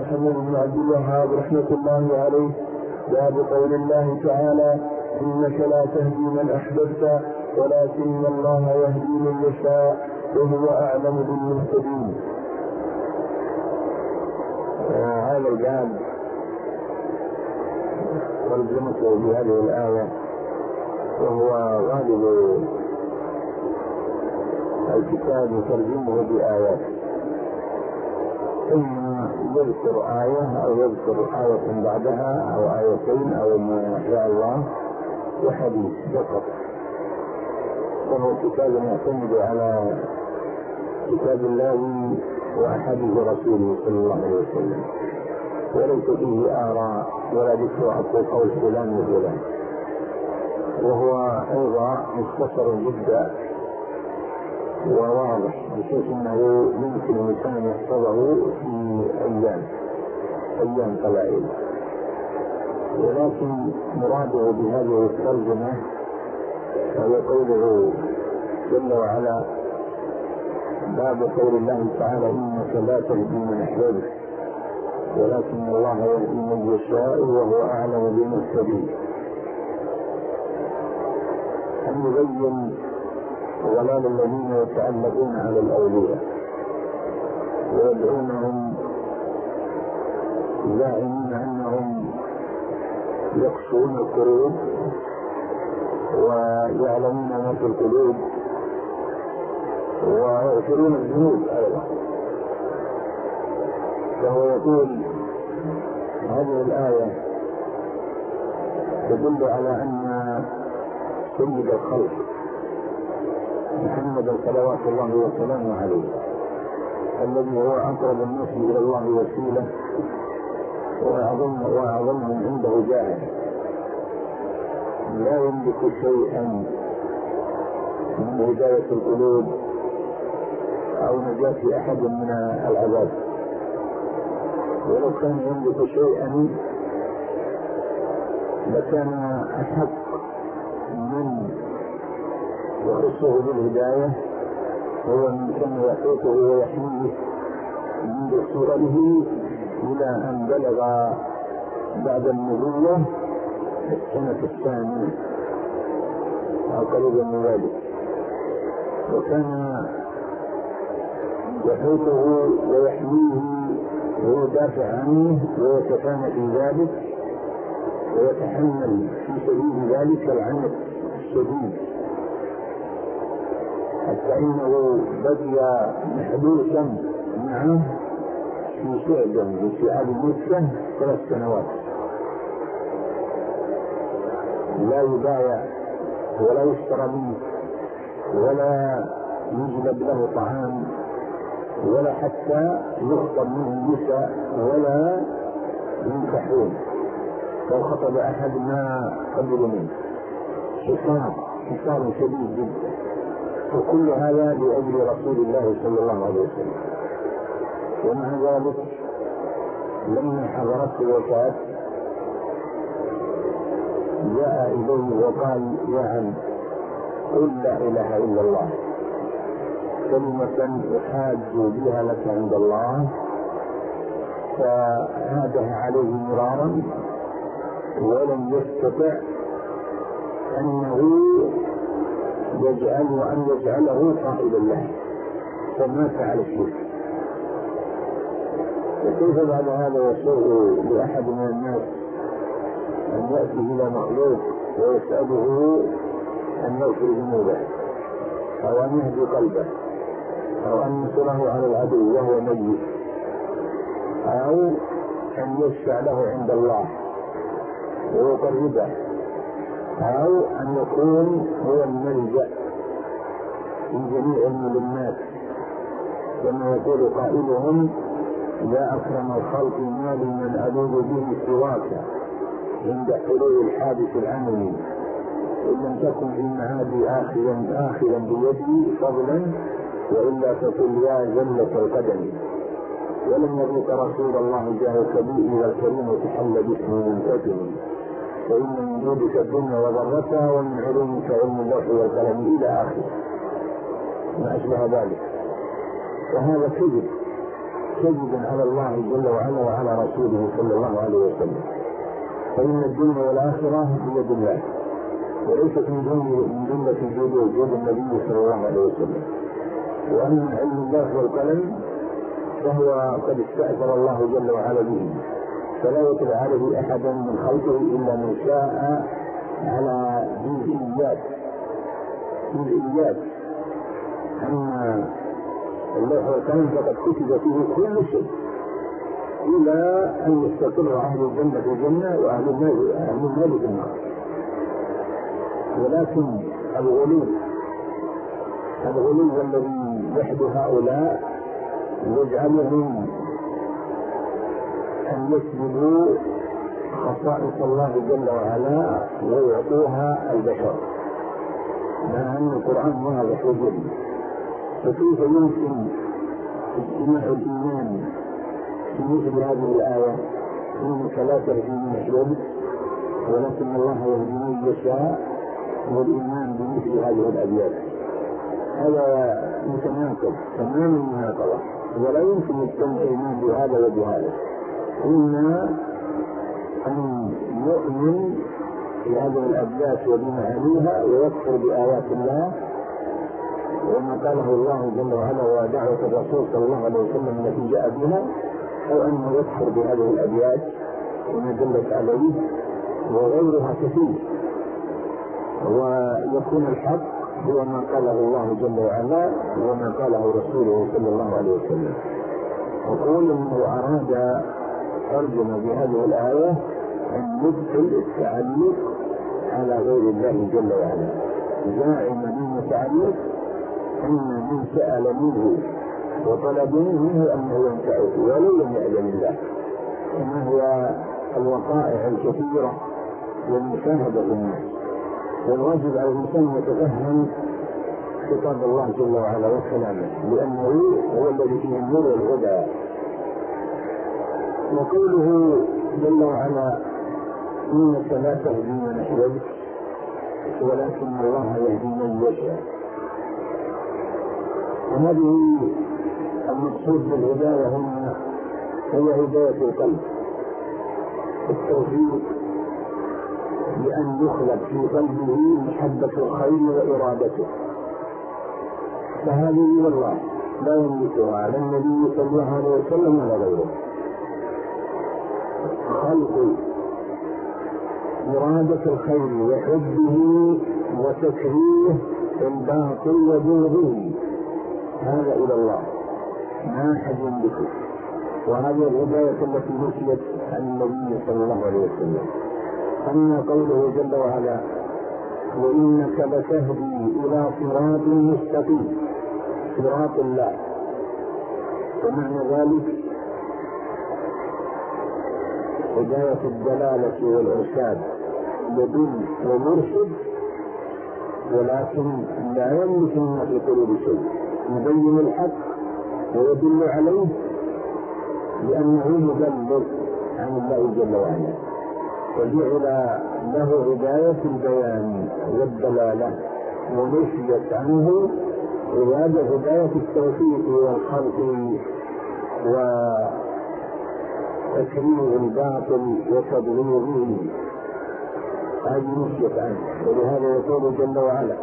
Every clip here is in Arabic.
محمد بن عبد الوهاب رحمة الله عليه. باب قول الله تعالى: إنك لا تهدي من أحببت ولكن الله يهدي من يشاء وهو أعلم بالمهتدين. هذا الباب ترجمته بهذه الآية، وهو غالب الكتاب يترجمه بآيات، إما يذكر آية أو يذكر آية بعدها أو آيتين أو ما شاء الله وحديث فقط. وهو كتاب يعتمد على كتاب الله وأحاديث رسوله صلى الله عليه وسلم، وليس فيه آراء ولا ذكر قول فلان وفلان، وهو أيضا مختصر جدا وواضح بحيث أنه يمكن الإنسان يحفظه في أيام قلائل. ولكن مراده بهذه الترجمة هو قوله جل وعلا: باب قول الله تعالى: إنك لا تهدي من أحببت ولكن الله يهدي من يشاء وهو أعلم بالمهتدين. أن يبين ضلال الذين يتعلقون على الأولياء ويدعونهم زاعمين أنهم يقصون القلوب ويعلمون ما في القلوب ويغفرون الذنوب أيضا. فهو يقول هذه الآية تدل على أن سيد الخلق محمد صلوات الله وسلامه عليه، الذي هو أقرب الناس إلى الله وسيلة وأعظمهم عنده جاهل، لا يملك شيئا من هداية القلوب أو نجاة أحد من العذاب. ولو كان يملك شيئا لكان أحق من يخصه بالهداية هو من كان يحيطه ويحميه منذ صغره إلى أن بلغ بعد النبوة السنة الثانية أو قريبا من ذلك، وكان يحيطه ويحميه ويدافع عنه ويتفانى في ذلك ويتحمل في سبيل ذلك العنف الشديد، حتى إنه بقي محبوسا معه في سعدا وشعاب مكة 3 سنوات، لا يبايع ولا يشترى منه ولا يجلب له طعام ولا حتى يخطب منه النساء ولا ينكحون. لو خطب أحد ما قبل منه، حصار شديد جدا. وكل هذا لأجل رسول الله صلى الله عليه وسلم. ومع ذلك لما حضرته الوفاة جاء إليه وقال: يا عم قل لا إله إلا الله، كلمة أحاج بها لك عند الله. فعاده عليه مرارا ولم يستطع أنه يجعله قائلا له، فمات على الشرك. وكيف بعد هذا يسوء لأحد من الناس أن يأتي إلى مخلوق ويسأله أن يغفر ذنوبه أو أن يهدي قلبه أو أن ينصره على العدو وهو ميت أو أن يشفع له عند الله ويقربه أو أن يكون هو الملجأ في جميع الملمات، كما يقول قائلهم: لا أكرم الخلق ما لي من ألوذ به سواك عند حلول الحادث العملي، إن لم تكن في المعاد آخذا بيدي فضلا وإلا فقل يا زلة القدم. ولم يريك رسول الله جاءك بي إلى الكريم وتحل باسمه منتجم، فإن من جودك الدنيا وضرتها ومن علومك علم اللوح والقلم إلى آخره ما أشبه ذلك. وهذا كذب كذبا على الله جل وعلا وعلى رسوله صلى الله عليه وسلم. فإن الدنيا والآخرة بيد الله، وليست من جملة جود النبي صلى الله عليه وسلم. وأما علم الله والقلم فهو قد استأثر الله جل وعلا به، فلا يطلع عليه أحدا من خلقه إلا من شاء على جزئيات. أما اللوح والقلم فقد كتب فيه كل شيء إلى أن يستقر أهل الجنة في الجنة وأهل النار في النار. ولكن الغلو الذي يحدث هؤلاء يجعلهم أن يسلبوا خصائص الله جل وعلا ويعطوها البشر، مع أن القرآن واضح وجل. فكيف يمكن اجتماع الإيمان في مثل هذه الآية؟ إنك لا تهدي من أحببت ولكن الله يهدي من يشاء، والإيمان بمثل هذه الأبيات هذا متناقض تمام المناقضة، ولا يمكن يجتمع الإيمان بهذا وبهذا. إما أن يؤمن بهذه الأبيات وبمعانيها ويكفر بآيات الله وما قاله الله جل وعلا ودعوة الرسول صلى الله عليه وسلم التي جاء بها، أو أنه يكفر بهذه الأبيات وما دلت عليه وغيرها كثير، ويكون الحق هو ما قاله الله جل وعلا وما قاله رسوله صلى الله عليه وسلم. وقول انه اراد ترجمة بهذه الآية أن يدخل التعليق على غير الله جل وعلا، زاعم من التعليق أن من سأل منه وطلب منه أنه ينفعه ولو لم يأذن الله، كما هو الوقائع الكثيرة والمشاهدة للناس. والواجب على الإنسان يتفهم خطاب الله جل وعلا وكلامه، لأنه هو الذي فيه النور والهدى. وقوله جل وعلا إنك لا تهدي من أحببت ولكن الله يهدي من يشاء، وهذه المقصود بالهداية هنا هي هداية القلب، التوفيق بأن يخلق في قلبه محبة الخير وإرادته، فهذه والله لا يملكها على النبي صلى الله عليه وسلم ولا غيره. خلق إرادة الخير وحبه وتكريه الباطل وبغضه هذا إلى الله ما أحد يملكه، وهذه الهداية التي نسيت عن النبي صلى الله عليه وسلم. أما قوله جل وعلا وإنك لتهدي إلى صراط مستقيم، صراط الله، ومعنى ذلك هداية الدلالة والإرشاد، يدل ومرشد، ولكن لا يملك ما في قلوب شيء، يبين الحق ويدل عليه لأنه مبلغ عن الله جل وعلا، وجعل له هداية البيان والدلالة ونفيت عنه هداية التوفيق والخلق وتكرير الباطل وتبليغه، هذه نفيت عنه. ولهذا يقول جل وعلا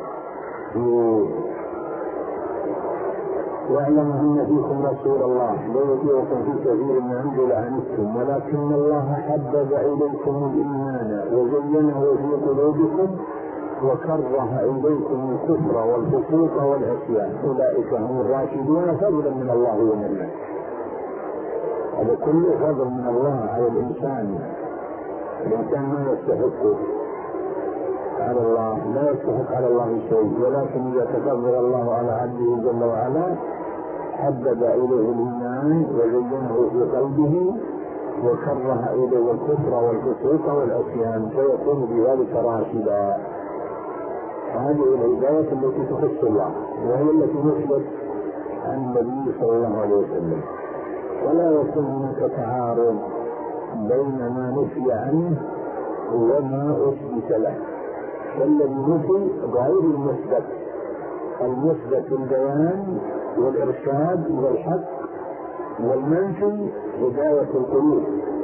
واعلم أن فيكم رسول الله لا يطيعكم في كثير من أمر لعنتم ولكن الله حبب إليكم الإيمان وزينه في قلوبكم وكره إليكم الكفر والفسوق والعصيان أولئك هم الراشدون فضلا من الله ومنه. هذا كله فضل من الله على الإنسان. الإنسان ما يستحقه على الله، لا يستحق على الله شيء، ولكن إذا تفضل الله على عبده جل وعلا حبب إليه الإيمان وزينه في قلبه وكره إليه الكفر والفسوق والعصيان فيكون بذلك راشدا. هذه الهداية التي تخص الله وهي التي نسبت عن النبي صلى الله عليه وسلم، ولا يكون هناك تعارض بين ما نفي عنه وما أثبت له، فالذي نفي غير المثبت البيان والإرشاد والحق والمنفي هداية القلوب،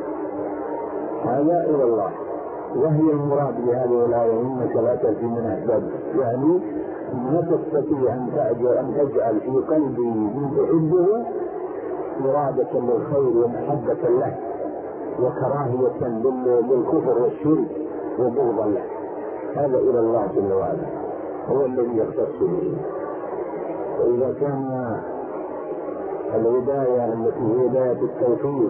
هذا إلى الله. وهي المراد بهذه الآية إنك لا تهدي من أحببت، يعني ما تستطيع أن تجعل في قلبي من تحبه إرادة للخير ومحبة له وكراهية للكفر والشرك وبغضا له. هذا إلى الله جل وعلا، هو الذي يختص به. وإذا كان الهداية التي هي هداية التوفيق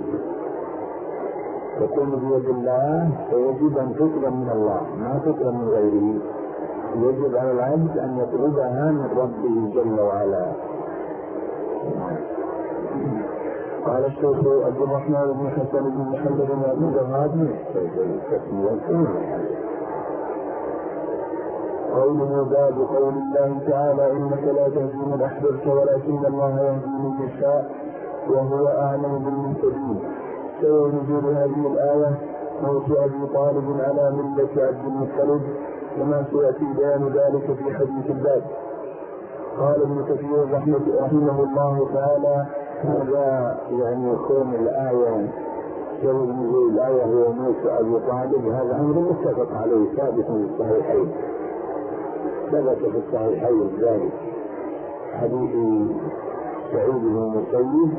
تكون بيد الله، فيجب أن تطلب من الله ما تطلب من غيره. يجب على العبد أن يطلبها من ربه جل وعلا. قال الشيخ عبد الرحمن بن حسن بن محمد بن أبي الوهاب قوله باب قول الله تعالى إنك لا تهدي من أحببت ولكن الله يهدي من يشاء وهو أعلم بالمهتدين. سبب نزول هذه الآية موت أبي طالب على ملة عبد المطلب، كما سيأتي بيان ذلك في حديث الباب. قال ابن كثير رحمه الله تعالى هذا يعني يكون الآية سبب نزول الآية هو موت أبي طالب، هذا أمر متفق عليه ثابت في الصحيحين. ثبت في الصحيحين ذلك حديث سعيد بن المسيب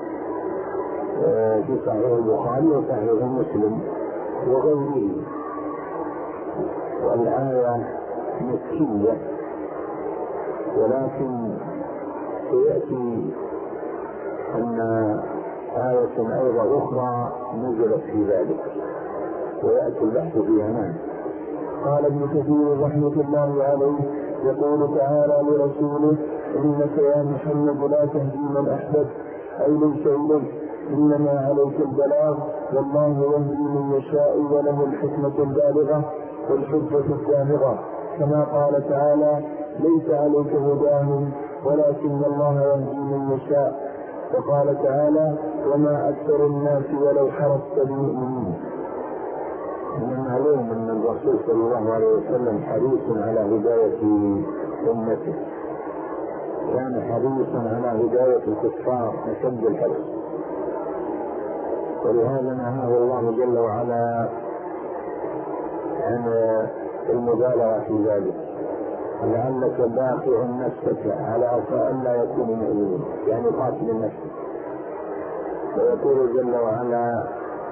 في صحيح البخاري وصحيح مسلم وغيره. والآية مكية، ولكن سيأتي أن آية أيضا أخرى نزلت في ذلك ويأتي البحث فيها معا. قال ابن كثير رحمة الله عليه يقول تعالى لرسوله إنك يا محمد لا تهدي من أحببت، أي ليس إليك، إنما عليك البلاغ، والله يهدي من يشاء وله الحكمة البالغة والحجة الدامغة، كما قال تعالى ليس عليك هداهم ولكن الله يهدي من يشاء. وقال تعالى وما أكثر الناس ولو حرصت بمؤمنين. من المعلوم أن الرسول صلى الله عليه وسلم حريص على هداية أمته، كان حريصا على هداية الكفار أشد الحرص، ولهذا نهاه الله جل وعلا عن المبالغة في ذلك. لعلك باقع نفسك على ألا يكون مؤمنين، يعني قاتل النفس. ويقول جل وعلا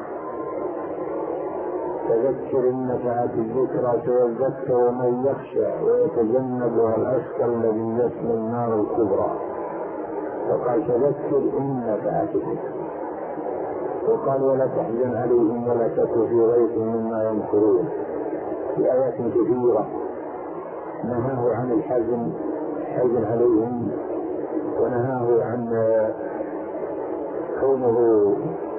تذكر إن نفعت الذكرى سيذكر من يخشى ويتجنبها الأشقى الذي يصلى النار الكبرى. وقال تذكر إن نفعت الذكرى، وقال ولا تحزن عليهم ولا تك في ضيق مما يمكرون. في آيات كثيرة نهاه عن الحزن عليهم، ونهاه عن كونه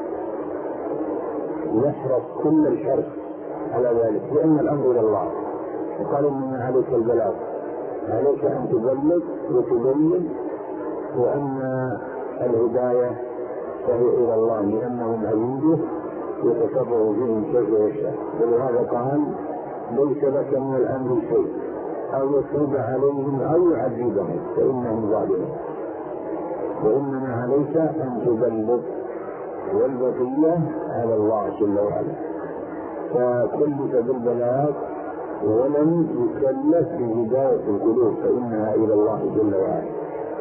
يحرص كل الحرص على ذلك، لأن الأمر إلى الله. وقال إنما عليك البلاغ، عليك أن تبلغ وتبين، وأن الهداية فهي إلى الله، لأنهم عبيده يتصرف فيهم كيف يشاء. ولهذا قال ليس لك من الأمر شيء، أو يتوب عليهم أو يعذبهم فإنهم ظالمون، وإنما عليك أن تبلغ، والبقية على الله جل وعلا. فكلف بالبلاغ ولم يكلف بهداية القلوب، فإنها إلى الله جل وعلا.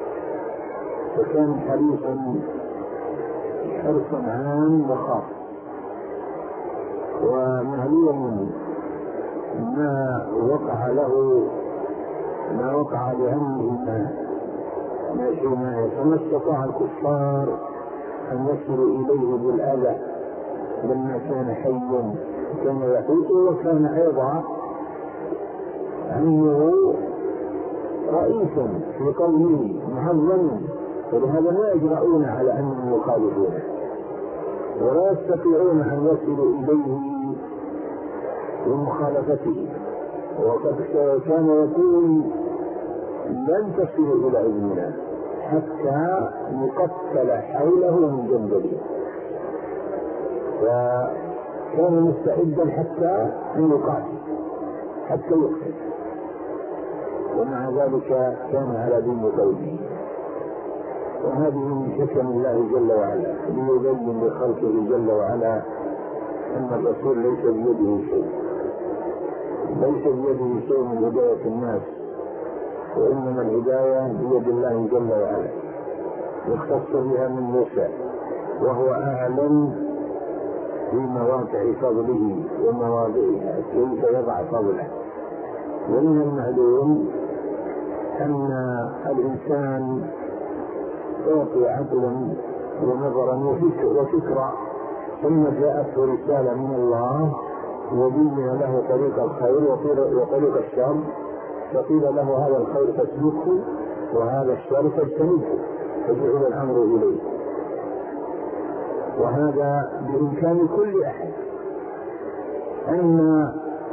فكان حرصا عام وخاص. ومعلوم ما وقع له ما وقع لأمه ما شيء، فما استطاع الكفار أن يصلوا إليه بالأذى لما كان حيا كان يحوط، وكان أيضا عنه رئيسا في قومه معظم، ولهذا لا يجرؤون على أنهم يخالفونه ولا يستطيعون أن يصلوا إليه بمخالفته. وقد كان يقول لن تصلوا إلى إذننا حتى يقتل حوله من جنبه، وكان مستعدا حتى أن يقاتل حتى يقتل، ومع ذلك كان على دين قومه. وهذه من حكم الله جل وعلا ليبين لخلقه جل وعلا أن الرسول ليس بيده شيء، ليس بيده شيء من هداية الناس، وإنما الهداية بيد الله جل وعلا يختص بها من يشاء، وهو أعلم في مواقع فضله ومواضعها كيف يضع فضله. ومن المعلوم أن الإنسان أعطي عقلا ونظرا وفكرة، ثم جاءته رسالة من الله وبين له طريق الخير وطريق الشر، فقيل له هذا الخير فاسلكه وهذا الشر فاجتنبه، فجعل الأمر إليه. وهذا بإمكان كل أحد، أما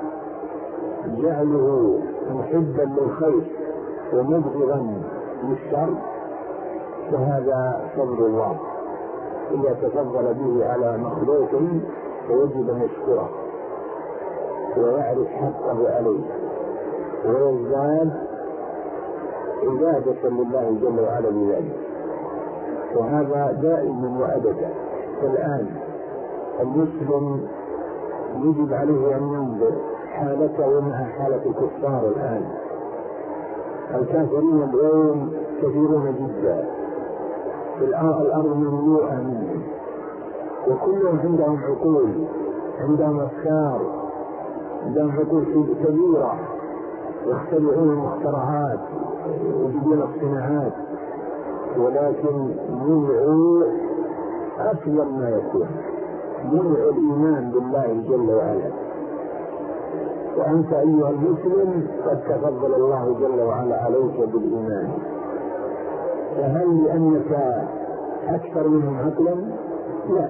جعله محبا للخير ومبغضا للشر فهذا فضل الله، إذا تفضل به على مخلوق فيجب أن يشكره ويعرف حقه عليه ويزداد عبادة لله جل وعلا بذلك، وهذا دائما وأبدا. فالآن المسلم يجب عليه أن ينظر حالته مع حالة الكفار. الآن الكافرين اليوم كثيرون جدا، الأرض مملوءة منهم، وكلهم عندهم عقول، عندهم أفكار، عندهم عقول كبيرة، يخترعون المخترعات ويجيبون الصناعات، ولكن منعوا أفضل ما يكون، منعوا الإيمان بالله جل وعلا. وأنت أيها المسلم قد تفضل الله جل وعلا عليك بالإيمان، فهل لأنك أكثر منهم عقلا؟ لا،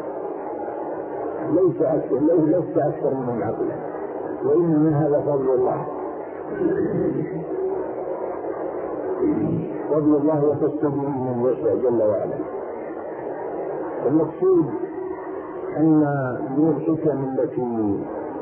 ليس أكثر منهم عقلا، وإنما هذا فضل الله، فضل الله يخص به من يشاء جل وعلا. المقصود أن من الحكم التي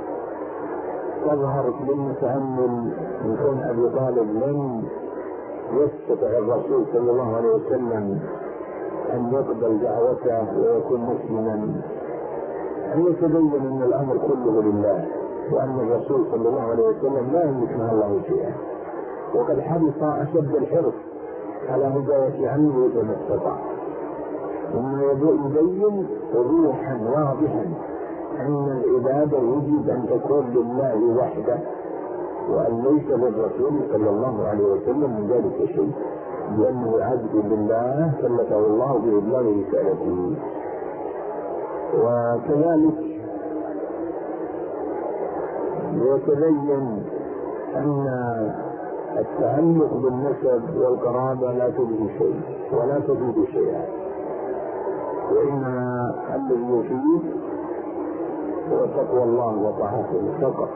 تظهر للمتأمل من كون أبي طالب لم يستطع الرسول صلى الله عليه وسلم أن يقبل دعوته ويكون مسلما، أن يتبين أن الأمر كله لله، وأن الرسول صلى الله عليه وسلم لا يملك مع الله شيئا، وقد حرص أشد الحرص على هداية عمه كما استطاع. ثم يبين وضوحا واضحا أن العبادة يجب أن تكون لله وحده، وأن ليس للرسول صلى الله عليه وسلم من ذلك شيء، لأنه عبد لله كلفه الله بإبلاغ رسالته. وكذلك يتبين أن التعلق بالنسب والقرابة لا تجزي شيء ولا تفيد شيئا، وإنما الذي يفيد هو تقوى الله وطاعته فقط.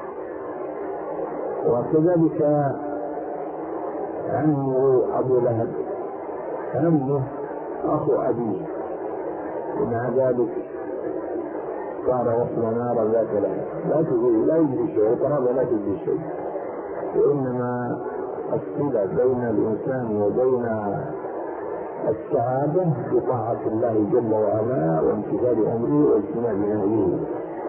وكذلك عمه أبو لهب، عمه أخو أبيه، ومع ذلك صار يصل نارا ذات لهب، لا يجري شيء، القرابة لا تجري شيء، وإنما الصلة بين الإنسان وبين السعادة بطاعة الله جل وعلا وامتثال أمره واجتناب نهيه.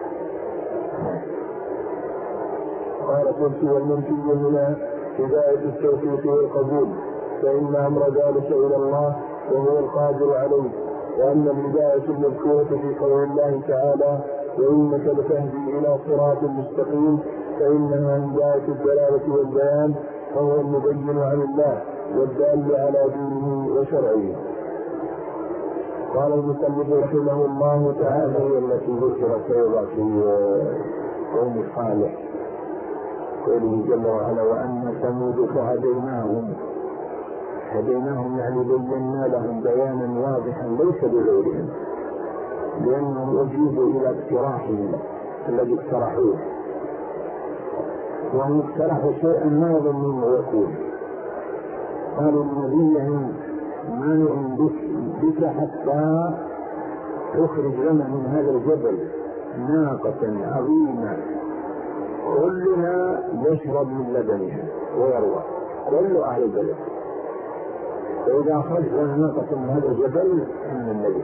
قال قلت والمنفي هنا هداية التوفيق والقبول، فإن أمر ذلك إلى الله وهو القادر عليه. وأن الهداية المذكورة في قول الله تعالى وإنك لتهدي إلى صراط مستقيم، فإنها هداية الدلالة والبيان، فهو المبين عن الله والدال على دينه وشرعه. قال المصنف رحمه الله تعالى هي التي ذكرت أيضا في قوم صالح، قوله جل وعلا وأن ثمود فهديناهم يعني بينا لهم بيانا واضحا ليس بغيرهم، لأنهم أجيبوا إلى اقتراحهم الذي اقترحوه، وهم اقترحوا شيئا ما يظنون يكون. قالوا لنبيهم ما نؤمن بك حتى تخرج لنا من هذا الجبل ناقة عظيمة كلنا يشرب من لبنها ويروى كل أهل البلد. فإذا خرج ناقة من هذا الجبل من النبي،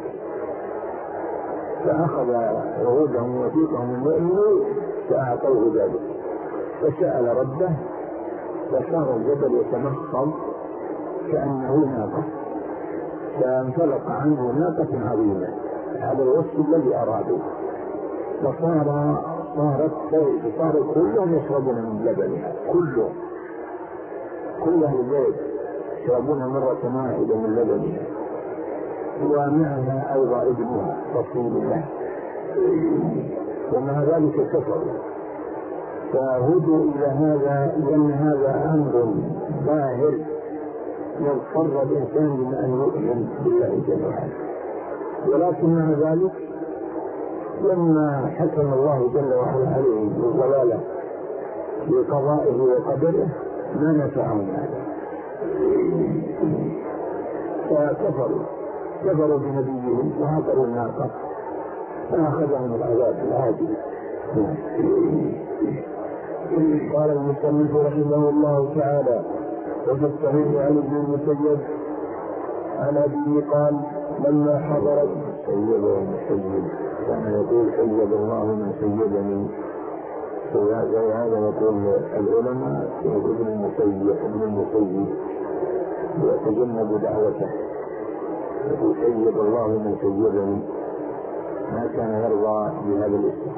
فأخذ عهودهم وثيقهم المؤمن فأعطوه ذلك، فسأل ربه فصار الجبل يتمخض كأنه ناقة، فانطلق عنه ناقة عظيمة على الوصف الذي أرادوا، فصاروا كلهم يشربون من لبنها، كل أهل البيت يشربون مرة واحدة من لبنها، ومعها أيضا ابنها رسول الله، ومع ذلك كفروا. فهدوا إلى هذا لأن هذا أمر ظاهر يضطر الإنسان بما أن يؤمن بالله جل وعلا، ولكن مع ذلك لما حكم الله جل وعلا عليه بالضلالة بقضائه وقدره ما نفعهم هذا، فكفروا بنبيهم وهجروا الناقة فأخذهم العذاب العاجل. قال المصنف رحمه الله تعالى: وفي الصحيح عن ابن المسيب عن أبيه قال: لما حضرت كان يقول سيد الله من سيدني، هذا يقول العلماء ابن المسيب ويتجنب دعوته، يقول سيد الله من سيدني، ما كان يرضى بهذا الاسم.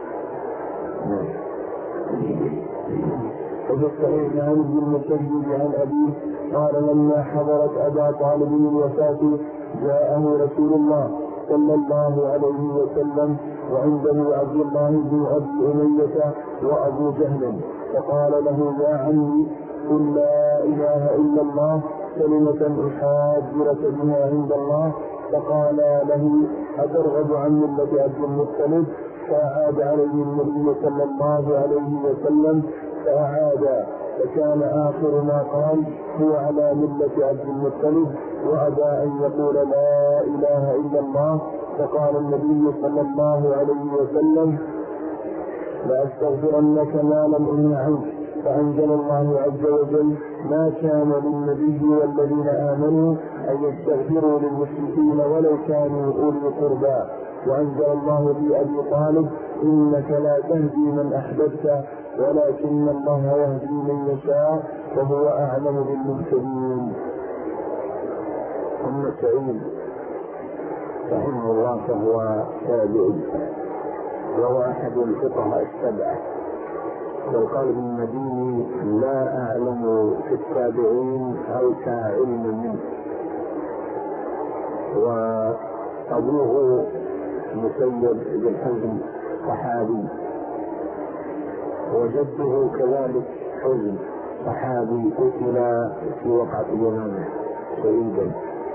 وفي الصحيح عن ابن المسيب عن أبيه قال: لما حضرت أبا طالب الوفاة جاءه رسول الله صلى الله عليه وسلم وعنده عبد الله بن أبي أمية وأبو جهل، فقال له: يا عمي قل لا إله إلا الله كلمة أحاج لك بها عند الله. فقال له: أترغب عن ملة عبد المطلب؟ فأعاد عليه النبي صلى الله عليه وسلم فأعاد، فكان آخر ما قال: هو على ملة عبد المطلب، وأبى أن يقول لا إله إلا الله. فقال النبي صلى الله عليه وسلم: لأستغفرنك ما لم أنه عنك. فأنزل الله عز وجل: ما كان للنبي والذين آمنوا أن يستغفروا للمشركين ولو كانوا أولي قربى. وأنزل الله في أبي طالب: إنك لا تهدي من أحببت ولكن الله يهدي من يشاء وهو أعلم بالمهتدين. أما سعيد رحمه الله فهو تابعي، وهو أحد الفقهاء السبعة، والقال ابن المديني: لا أعلم في التابعين أوسع علم منه. وأبوه مسيب بن حزم صحابي، وجده كذلك حزم صحابي قتل في وقعة اليمامة شهيدا،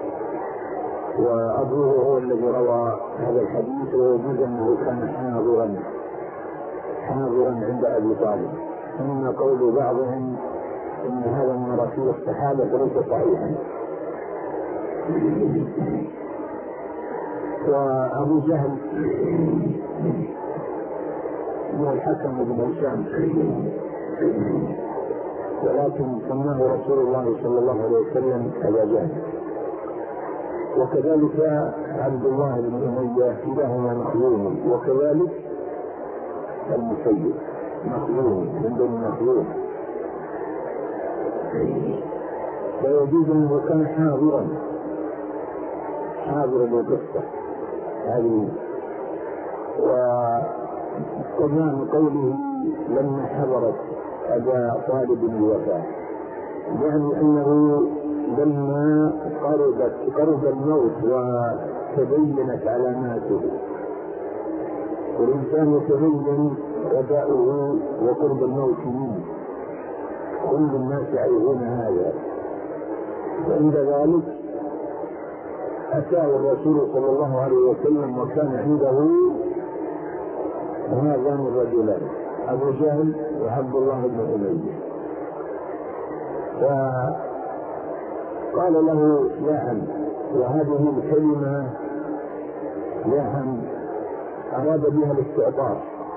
وأبوه هو الذي روى هذا الحديث، ويجوز أنه كان حاضرا عند أبي طالب. أما قول بعضهم إن هذا من رسول الصحابة فليس صحيحا. وأبو جهل هو الحكم بن هشام، ولكن سماه رسول الله صلى الله عليه وسلم أبا جهل. وكذلك عبد الله بن أمية كلاهما مخزوم، وكذلك المسيب مخزوم من بني مخزوم، فيجوز أنه كان حاضرا للقصة هذه. وقرآن قوله: لما حضرت أبا طالب الوفاة، يعني أنه لما قرب الموت وتبينت علاماته، والإنسان يتبين وباؤه وقرب الموت منه، كل الناس يعرفون هذا. وعند ذلك أتاه الرسول صلى الله عليه وسلم، وكان عنده هذان الرجلان أبو جهل وعبد الله بن أمية، فقال له: يا عم. وهذه الكلمة يا عم أراد بها الاستعطاف،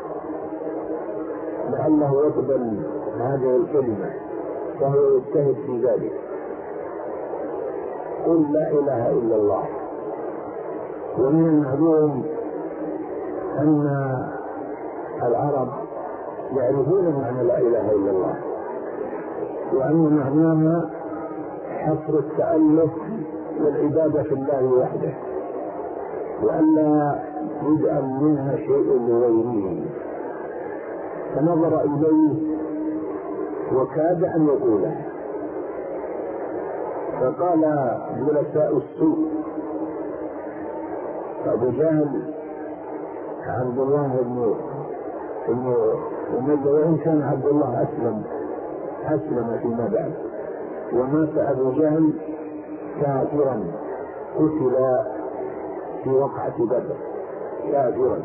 لعله يقبل هذه الكلمة، فهو يجتهد في ذلك. قل لا إله إلا الله. ومن المعلوم أن العرب يعرفون معنى لا إله إلا الله، وأن معناها حصر التألف والعبادة في الله وحده، وألا يجعل منها شيء لغيره. فنظر إليه وكاد أن يقوله، فقال جلساء السوء أبو جهل عبد الله بن أمية، وإن كان عبد الله أسلم فيما بعد، ومات أبو جهل كافرا، قتل في وقعة بدر كافرا،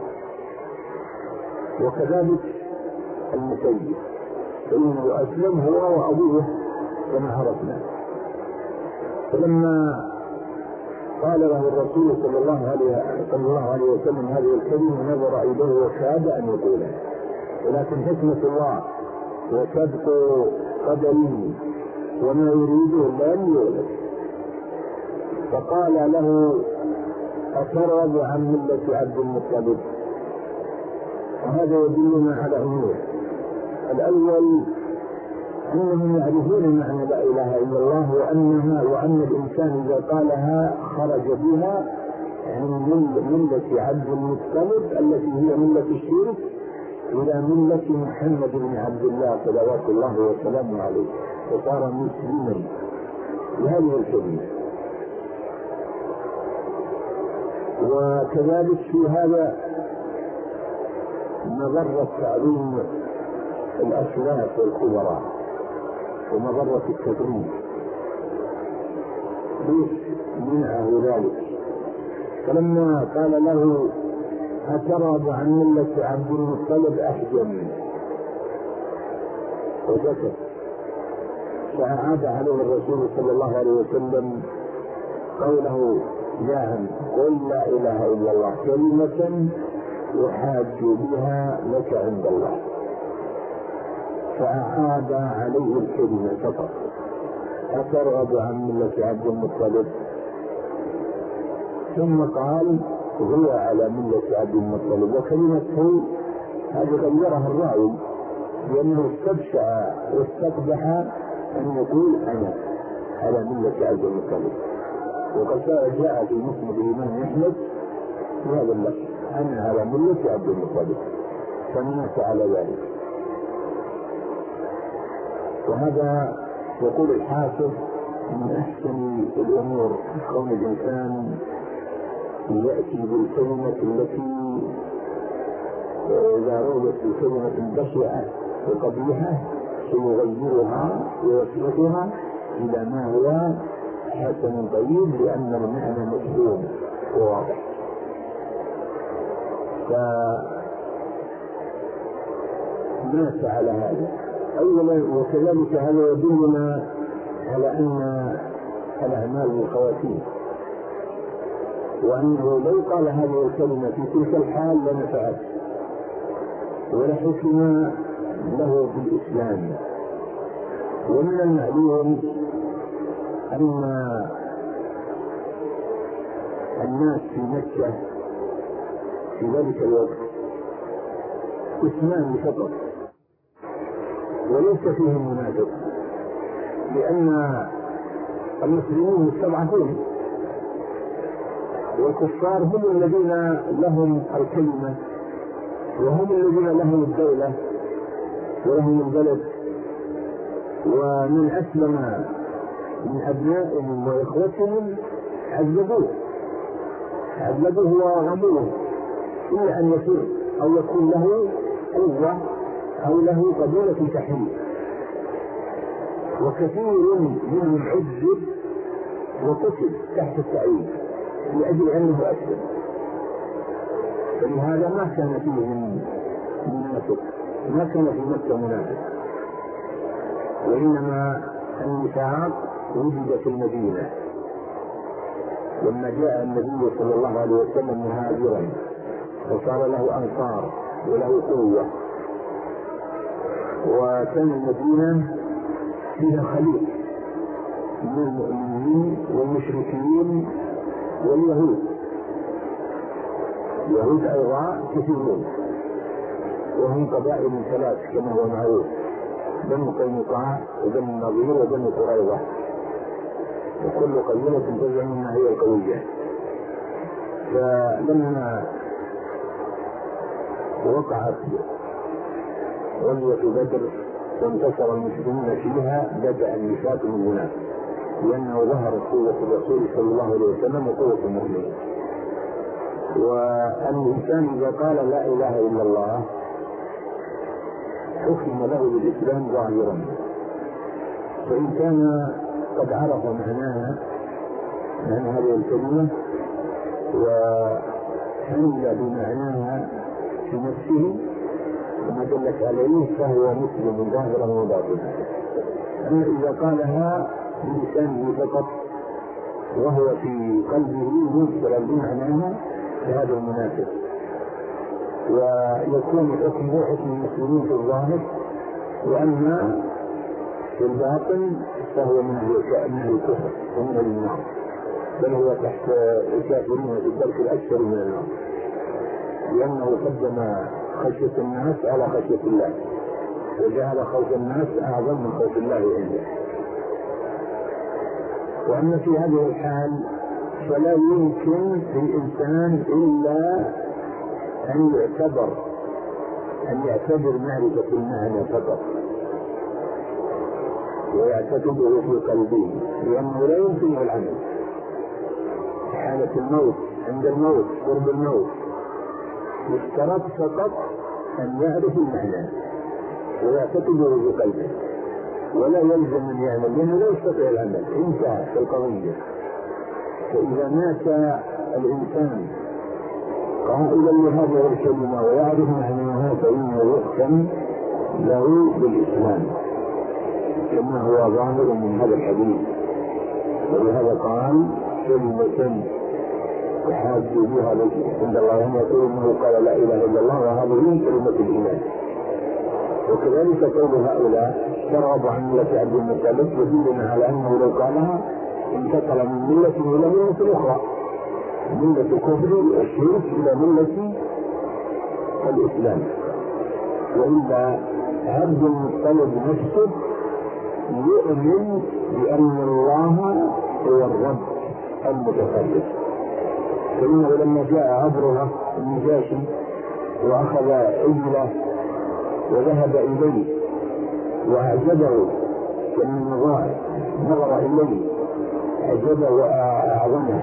وكذلك المسيب فإنه أسلم هو وأبوه كما عرفنا. فلما قال له الرسول صلى الله عليه وسلم هذه الكلمة نظر إليه وكاد أن يقوله، ولكن حكمة الله وصدق قدره وما يريده لم يولد. فقال له أترغب عن ملة عبد المطلب؟ وهذا يدلنا على أمور. الأول أنهم يعرفون معنى لا إله إلا الله، وأن الإنسان إذا قالها خرج بها عن ملة عبد المطلب التي هي ملة الشرك إلى ملة محمد بن عبد الله صلوات الله وسلامه عليه، وصار مسلما بهذه الكلمة. وكذلك في هذا مضرة تعليم الأشراف والكبراء ومضرة التدريب، ليش منعه ذلك؟ فلما قال له أترغب عن ملة عبد المطلب أحجم وسكت، فأعاد عليه الرسول صلى الله عليه وسلم قوله يا عم قل لا إله إلا الله كلمة يحاج بها لك عند الله، فأعاد عليه الكلمة فقط أترغب عن ملة عبد المطلب، ثم قال هو على ملة عبد المطلب. وكلمة هو هذه غيرها الراوي لأنه استبشع واستقبح أن يقول أنا على ملة عبد المطلب، وقد جاء في مسند الإمام أحمد في هذا اللفظ أنا على ملة عبد المطلب، فمات على ذلك. وهذا يقول الحافظ من أحسن الأمور كون الإنسان يأتي بالكلمة التي إذا رويت بكلمة بشعة وقبيحة سيغيرها ويصرفها إلى ما هو حسن طيب، لأن المعنى مفهوم وواضح. فمات على هذا أولا. وكذلك هذا يدلنا على أن الأعمال بالخواتيم، وأنه لو قال هذه الكلمة في تلك الحال لنفعت ولحكم له في الإسلام. ومن المعلوم أن الناس في مكة في ذلك الوقت اسمان فقط وليس فيهم منافق، لأن المسلمين مستضعفون والكفار هم الذين لهم الكلمة وهم الذين لهم الدولة ولهم البلد. ومن أسلم من أبنائهم وإخوتهم عذبوه وغموه إلا أن يفر أو يكون له قوة أو له قبولة تحريم. وكثير منهم عذب وقتل تحت التعيين لأجل أنه أسلم. فلهذا ما كان فيهم منافق، ما كان في مكة منافق، وإنما النفاق وجد في المدينة لما جاء النبي صلى الله عليه وسلم مهاجرا وصار له أنصار وله قوة، وكان المدينة فيها خليل من العالمين والمشركين واليهود. اليهود أيضا كثيرون، وهم قبائل ثلاث كما هو معروف: بنو قينقاع وبنو النضير وبنو قريظة، وكل قبيلة تزعم أنها هي القوية. فلما وقعت غزوة بدر وانتصر المسلمون فيها بدأ النفاق من هنا، لأنه ظهرت قوة الرسول صلى الله عليه وسلم وقوة المؤمنين. والإنسان إذا قال لا إله إلا الله حكم له بالإسلام ظاهرا، فإن كان قد عرف معناها معنى هذه الكلمة وحمل بمعناها في نفسه وما دلت عليه فهو مسلم ظاهرا وباطنا. أما إذا قالها بلسانه فقط وهو في قلبه منكرا بمعناها فهذا المنافق، ويكون حكمه حكم المسلمين في الظاهر، وأما في الباطن فهو من الكفر ومن النار، بل هو تحت الكافرين في الدرك الأكثر من النار، لأنه قدم خشية الناس على خشية الله، وجعل خوف الناس أعظم من خوف الله عنده. وأما في هذه الحال فلا يمكن للإنسان إلا أن يعتبر معرفة المعنى فقط ويعتقده في قلبه، لأنه لا يمكن العمل حالة الموت، عند الموت، قرب الموت، يشترط فقط أن يعرف المعنى ويعتقده في قلبه، ولا يلزم أن يعمل، لأنه لا يستطيع العمل، انتهى في القضية. فإذا مات الإنسان قائلا لهذه الكلمة ويعرف معناها فإنه يحكم له بالإسلام كما هو ظاهر من هذا الحديث. ولهذا قال: كلمة تحاج بها عند الله أن يقول إنه قال لا إله إلا الله، وهذه كلمة الإيمان. وكذلك قول هؤلاء ترغب عن ملة عبد المطلب يدلنا على أنه لو قالها انتقل من ملة إلى ملة أخرى، ملة الكفر والشرك إلى ملة الإسلام. وإلا عبد المطلب نفسه يؤمن بأن الله هو الرب المتصرف، فإنه لما جاء عبرها النجاشي وأخذ عجله وذهب إليه وأعجبه كمن نظر إليه أعجبه وأعظمه،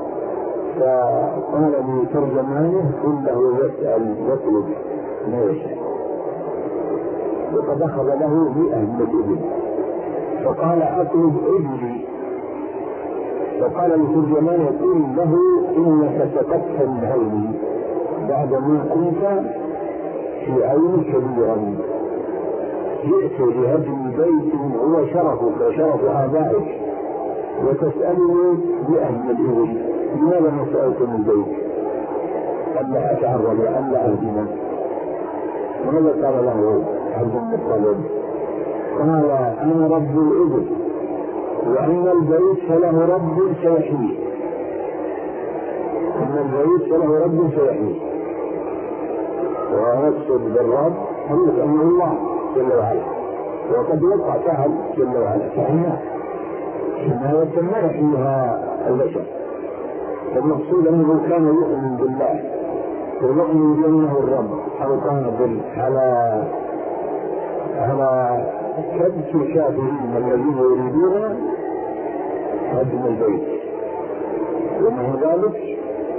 فقال لترجمانه: قل له يسأل يطلب ما يشاء. وقد أخذ له 100 من الإبل، فقال: أطلب إبلي. فقال لترجمانه: قل له إنك سقطت من عيني بعد ما كنت في عين كبيرا، جئت لهدم بيت هو شرفك وشرف آبائك وتسألني بأهل الإبل، لماذا ما سألتم البيت؟ ألا أتعرض ألا أهدم. ماذا قال له عبد المطلب؟ قال: أنا رب الإبل، وأن البيت فله رب سيحييه، أن البيت فله رب سيحييه. ويقصد بالرب هو أنه الله جل وعلا، وقد وقع فعل جل وعلا فإنها حماية ما يحميها البشر. فالمقصود أنه كان يؤمن بالله ويؤمن بأنه الرب، أو قادر على كبت الكافرين الذين يريدون هدم البيت، ومع ذلك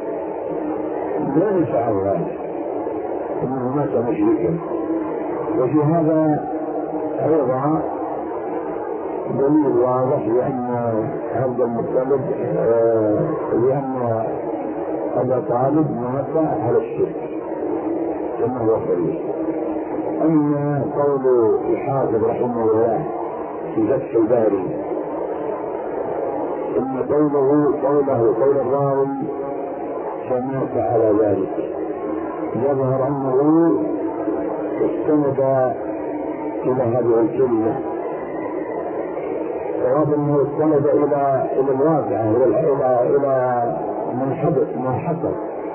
لا نفع ذلك، إنه مات مشركا. وفي هذا أيضا دليل واضح لأن عبد المطلب لأن أبا طالب مات على الشرك كما هو صحيح. أما قول الحافظ رحمه الله في فتح الباري إن قول الراوي فمات على ذلك، يظهر أنه استند إلى هذه الكلمة الصواب أنه استند إلى الواقع، إلى من حصل.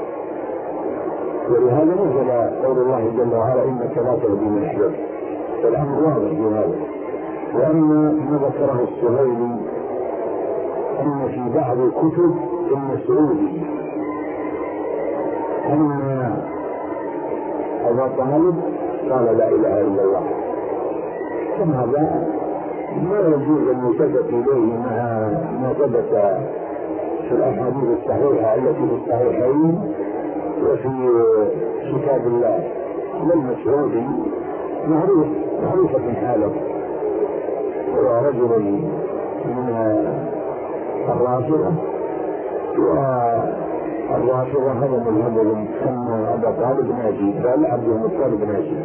ولهذا نزل قول الله جل وعلا إنك لا تهدي من أحببت، فالأمر واضح في هذا. وأما ما ذكره السهيلي أن في بعض الكتب المسعودي أن أبا طالب قال لا إله إلا الله، فهذا ما يجوز أن يثبت إليه مع ما ثبت في الأحاديث الصحيحة التي في الصحيحين وفي كتاب الله. والمسعودي معروفة حاله، هو رجل من الرافضة، والرافضة هذا مذهبهم سمى أبا طالب ناجي، بل عبد المطلب ناجي.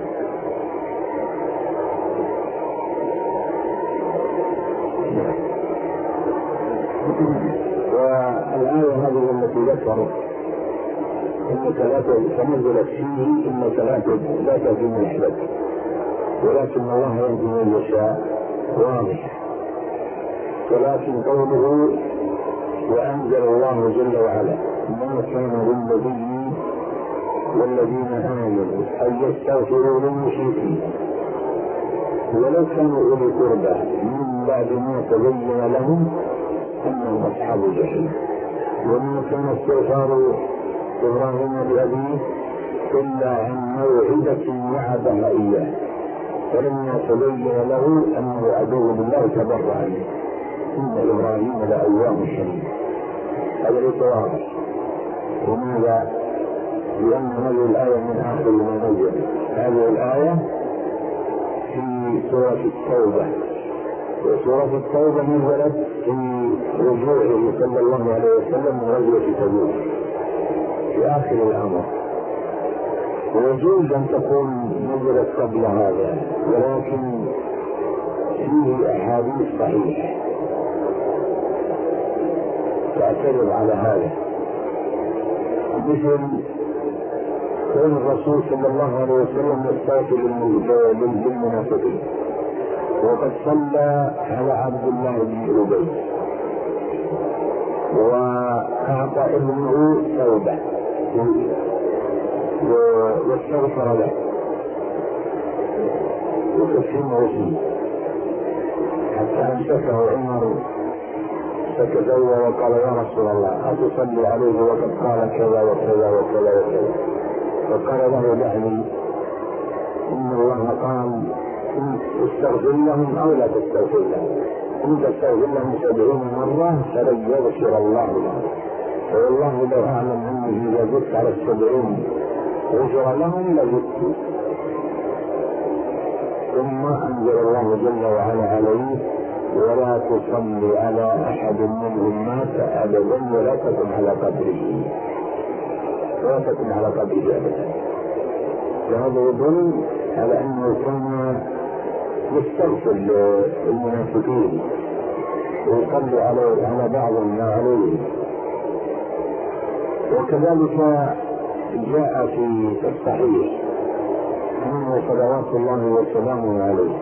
والآية هذه التي ذكرت إنك لا تنزلت فيه إنك لا تهدي من أحببت ولكن الله يهدي من يشاء واضح. ولكن قوله وأنزل الله جل وعلا ما كان للنبي والذين آمنوا أن يستغفروا للمشركين ولو كانوا أولي قربى من بعد ما تبين لهم أنهم أصحاب الجحيم. وما كان استغفار إبراهيم لأبيه إلا عن موعدة وعدها إياه فلما تبين له أنه عدو بالله تبرأ منه إن إبراهيم لأواه حليم. هذا ليس واضح. لماذا؟ لأن هذه الآية من آخر ما نزل. هذه الآية في سورة التوبة، وسورة التوبة نزلت في رجوعه صلى الله عليه وسلم من غزوة تبوك في آخر الأمر، ويجوز أن تكون نزلت قبل هذا، ولكن فيه أحاديث صحيحة تعترض على هذا، مثل كون الرسول صلى الله عليه وسلم يستغفر للمنافقين وقد صلى على عبد الله بن أبي وأعطى ابنه توبة واستغفر له وكفره فيه حتى أمسكه عمر فكذوه وقال يا رسول الله أتصلي عليه وقد قال كذا وكذا وكذا وكذا، فقال له دعني إن الله قال استغفر لهم أو لا تستغفر لهم، إن تستغفر لهم 70 مرة فلن يغفر الله لهم، والله لو أعلم أنه إذا زدت على 70 غفر لهم لزدت. ثم أنزل الله جل وعلا عليه ولا تصلي على أحد منهم مات أبدا ولا تكن على قبره أبدا. وهذا يدل على أنه كان يستغفر للمنافقين ويصلي على بعض ما عليه. وكذلك جاء في الصحيح أنه صلوات الله وسلامه عليه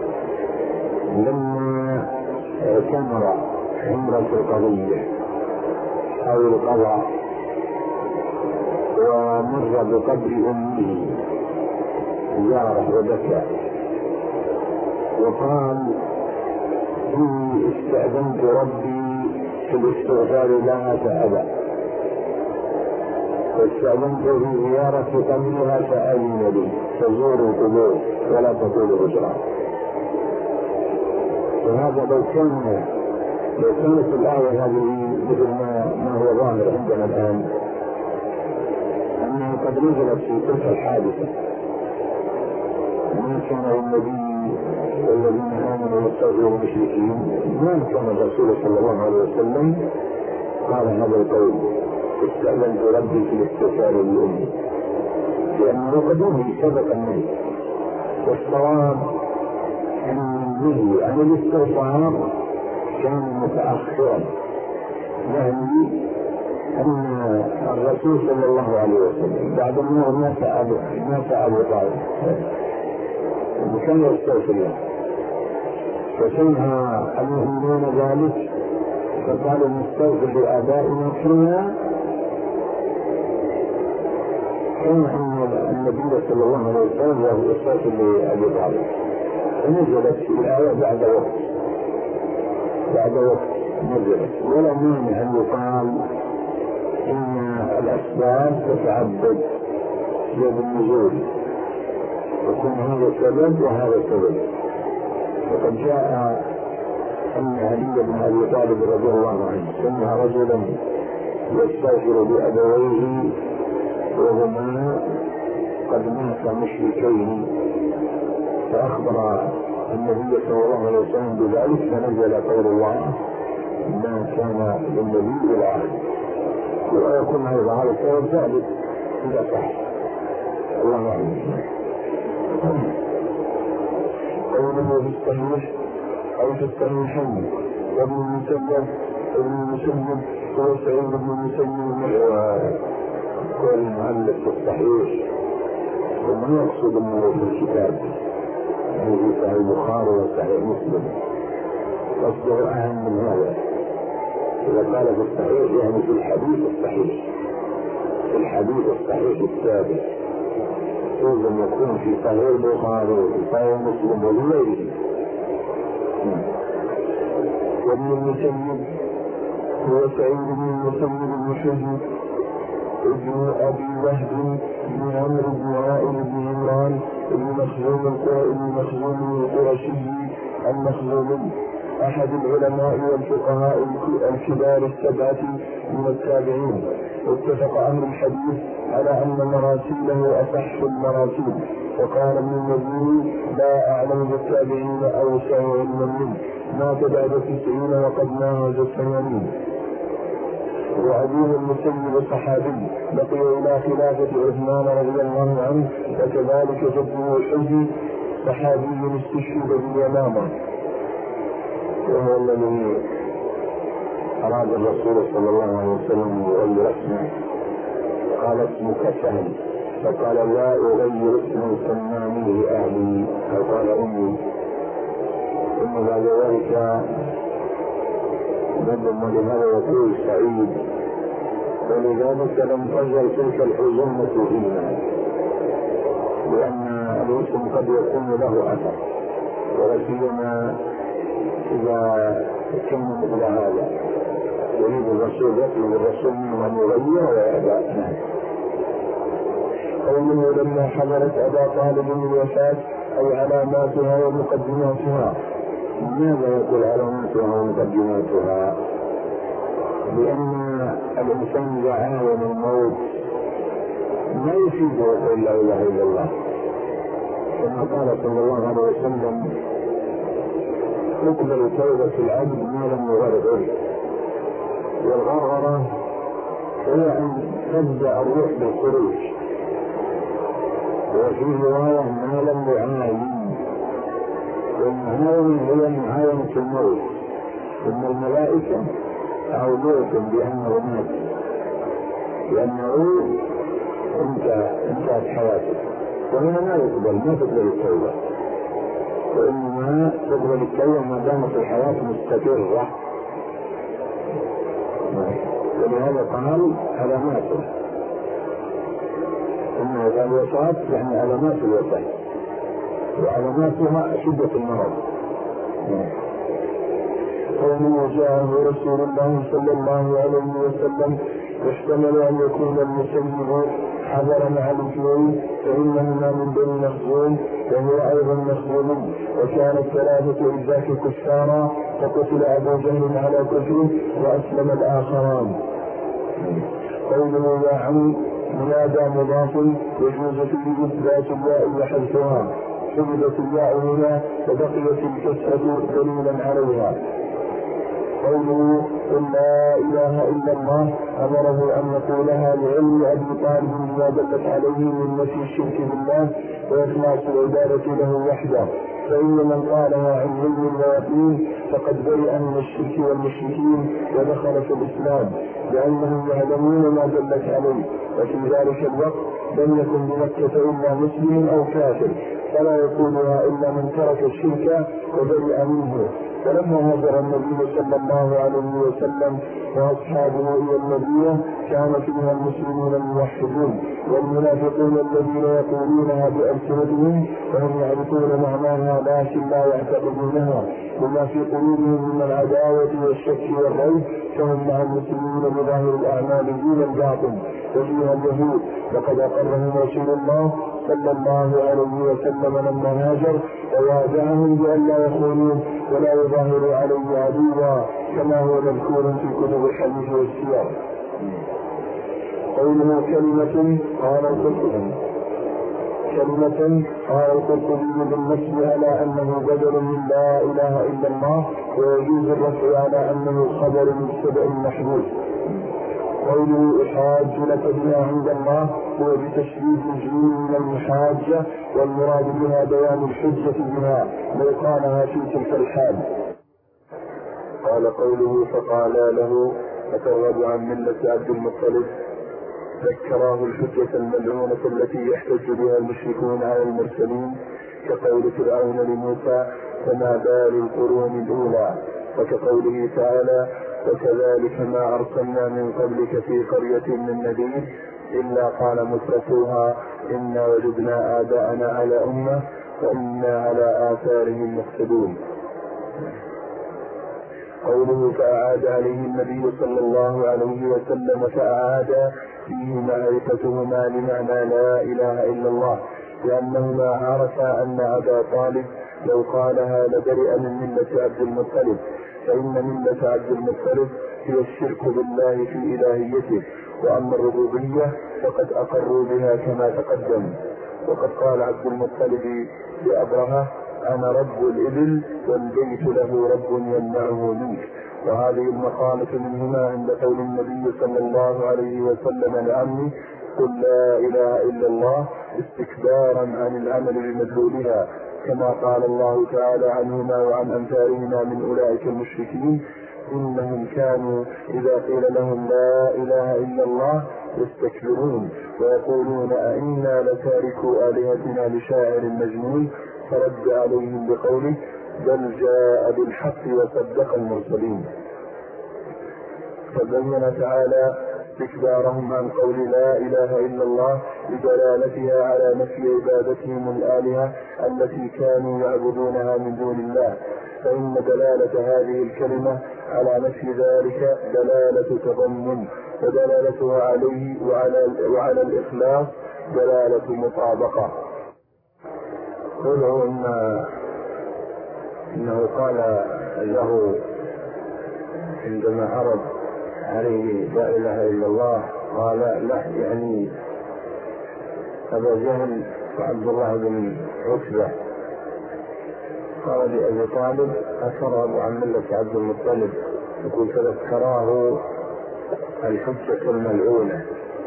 لما كمر عمرة القضية أو القضاء ومر بقبر أمه زاره وبكى وقال إني استأذنت ربي في الاستغفار لها فأبى، واستأذنت في زيارة قبرها فأذن لي، فزوروا القبور ولا تقولوا هجرا. وهذا لو كانت الآية هذه مثل ما هو ظاهر عندنا الآن أنها قد نزلت في تلك الحادثة ما كان النبي والذين آمنوا يستغفروا المشركين، ما كان الرسول صلى الله عليه وسلم قال هذا القول استأذنت ربي في الاستغفار لأمي، لأنه قدومي سبق النهي. والصواب أن النهي عن الاستغفار كان متأخرا، يعني أن الرسول صلى الله عليه وسلم بعد ما مات أبو طالب وكان يستغفر له، فسمع المؤمنون ذلك فقالوا نستغفر لآبائنا كنا أن النبي صلى الله عليه وسلم له يستغفر لأبي طالب. فنزلت الآية بعد وقت نزلت، ولا مانع أن يقال إن الأسباب تتعدد بالنزول، يكون هذا سبب وهذا سبب. وقد جاء أن علي بن أبي طالب رضي الله عنه سمع رجلا يستغفر لأبويه وهما قد مات مشركين، فأخبر النبي صلى الله عليه وسلم بذلك، فنزل قول الله ما كان للنبي العهد، ويكون هذا على السبب ثابت إذا صح. الله أعلم. قوله في الصحيح أو في الصحيحين. وابن المسيب هو سعيد بن المسيب كل المؤلف في الصحيح وما يقصد انه في الكتاب يعني في صحيح البخاري وصحيح مسلم، قصده اهم من هذا. اذا قال في الصحيح يعني في الحديث الصحيح، في الحديث الصحيح الثابت، لازم يكون في صحيح البخاري وفي صحيح مسلم وغيره. وابن المسيب هو سعيد بن المسيب المشهد ابن أبي وهب بن عمرو بن وائل بن عمران بن مخزوم القرشي المخزومي، أحد العلماء والفقهاء الكبار السبعة من التابعين. اتفق أهل الحديث على أن مراسيله أصح المراسيل، وقال ابن المديني لا أعلم بالتابعين أوسع علما منه، مات بعد 90 وقد ناهز 80. وأبوه المسيب صحابي بقي إلى خلافة عثمان رضي الله عنه، وكذلك جده الحجي صحابي استشهد باليمامة، وهو الذي أراد الرسول صلى الله عليه وسلم أن يغير اسمه، قال اسمك سهل، فقال لا أغير اسمه سمانيه أهلي، أو قال أمي، ثم بعد ذلك بدل لهذا يقول سعيد، ولذلك لم تزل تلك الحزمة فينا، لأن الاسم قد يكون له أثر، ولكننا إذا كان مثل هذا يريد الرسول يطلب الرسول منه أن يغير ويأبى. قوله لما حضرت أبا طالب الوفاة أي علاماتها ومقدماتها. لماذا يقول علاماتها ومقدماتها؟ لأن الإنسان إذا عاين الموت ما يفيده يقول لا إله إلا الله، كما قال صلى الله عليه وسلم تقبل توبة العبد ما لم يغرغر، والغرغرة هو أن تبدأ الروح بالخروج، وفي رواية ما لم يعاين، والمعاين هي معاينة الموت، ثم الملائكة أعوذوكم بأنه مات، لأنه انتهت حياته، وهنا ما تقبل التوبة، وإنما تقبل التوبة ما دامت الحياة مستقرة، ولهذا قال علاماته، إنه قال وفاة يعني علامات الوفاة، وعلاماتها شدة المرض. قوله جاءه رسول الله صلى الله عليه وسلم يحتمل أن يكون المسيب حضر مع الاثنين، فإنهما من بني مخزوم وهو أيضا مخزومي، وكانت 3 إذاك كفارا، فقتل أبو جهل على كفره وأسلم الآخران. قوله يا عم منادى مضاف يجوز فيه إثبات الياء وحذفها، حذفت الياء هنا وبقيت الكسرة دليلا عليها. قوله قل لا إله إلا الله أمره أن يقولها لعلم أبي طالب بما دلت عليه من نفي الشرك بالله وإخلاص العبادة له وحده، فإن من قالها عن علم ويقين فقد برئ من الشرك والمشركين ودخل في الإسلام، لأنهم يعلمون ما دلت عليه، وفي ذلك الوقت لم يكن بمكة إلا مسلم أو كافر، فلا يقولها إلا من ترك الشرك وبرئ منه. فلما هاجر النبي صلى الله عليه وسلم واصحابه الى المدينه كان فيها المسلمون الموحدون والمنافقون الذين يقولونها بألسنتهم وهم يعرفون معناها لكن لا يعتقدونها بما في قلوبهم من العداوه والشك والريب، فهم مع المسلمين بظاهر الاعمال دون الباطن. وفيها اليهود وقد اقرهم رسول الله صلى الله عليه وسلم لما هاجر ووعدهم بأن لا يخونوه ولا يظاهروا عليه عدوا كما هو مذكور في كتب الحديث والسير. قوله كلمة قال القرطبي بالنصب على أنه بدل من لا إله إلا الله، ويجوز الرفع على أنه خبر مبتدأ محدود. قوله إحاج لك بها عند الله هو بتشديد الجيم من المحاجة، والمراد بها بيان الحجة بها لو قالها في تلك الحال. قال قوله فقال له أترغب عن ملة عبد المطلب، ذكراه الحجة الملعونة التي يحتج بها المشركون على المرسلين كقول فرعون لموسى فما بال القرون الأولى، وكقوله تعالى وكذلك ما أرسلنا من قبلك في قرية من نذير إلا قال مترفوها إنا وجدنا آباءنا على أمة وإنا على آثارهم مقتدون. قوله فأعاد عليه النبي صلى الله عليه وسلم فأعاد فيه معرفتهما لمعنى لا إله إلا الله، لأنهما عرفا أن أبا طالب لو قالها لبرئ من ملة عبد المطلب، فإن ملة عبد المطلب هي الشرك بالله في إلهيته، وأما الربوبية فقد أقروا بها كما تقدم. وقد قال عبد المطلب لأبرهة أنا رب الإبل والبيت له رب يمنعه منك، وهذه المقالة منهما عند قول النبي صلى الله عليه وسلم لعمه قل لا إله إلا الله استكبارا عن العمل بمدلولها، كما قال الله تعالى عنهما وعن أمثالهما من أولئك المشركين إنهم كانوا إذا قيل لهم لا إله إلا الله يستكبرون ويقولون أئنا لتاركوا آلهتنا لشاعر مجنون، فرد عليهم بقوله بل جاء بالحق وصدق المرسلين. فبين تعالى استكبارهم عن قول لا إله إلا الله بدلالتها على نفي عبادتهم الآلهة التي كانوا يعبدونها من دون الله، فإن دلالة هذه الكلمة على نفي ذلك دلالة تضمن، ودلالتها عليه وعلى الإخلاص دلالة مطابقة. قوله إنه قال له عندما عرض عليه لا إله إلا الله قال لا يعني أبا جهل وعبد الله بن عتبة، قال لأبي طالب أترغب عن ملة عبد المطلب، يقول فذكراه الحجة الملعونة،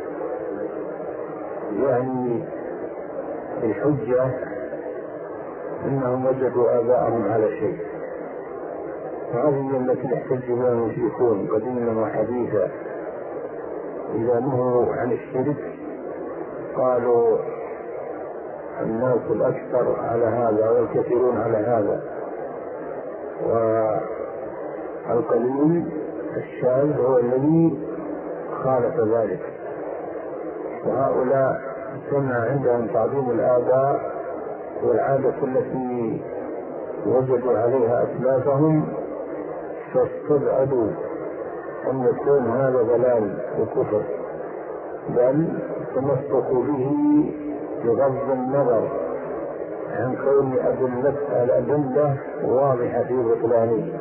يعني الحجة إنهم وجدوا آباءهم على شيء، وهذه التي يحتج بها المشركون قديما وحديثا إذا نهوا عن الشرك قالوا الناس الأكثر على هذا والكثيرون على هذا، والقليل الشاذ هو الذي خالف ذلك. وهؤلاء كان عندهم تعظيم الآباء والعادة التي وجدوا عليها أسلافهم، فاستبعدوا أن يكون هذا ضلال وكفر، بل تمسكوا به بغض النظر عن كون الأدلة واضحة في بطلانه.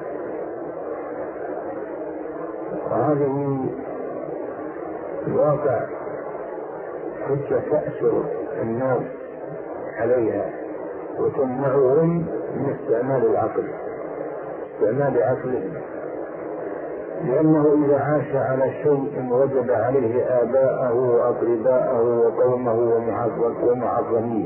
وهذه الواقع حجة تأثر الناس عليها وتمنعهم من استعمال العقل، استعمال عقلهم، لأنه إذا عاش على شيء وجد عليه آباءه وأقرباءه وقومه ومعظميه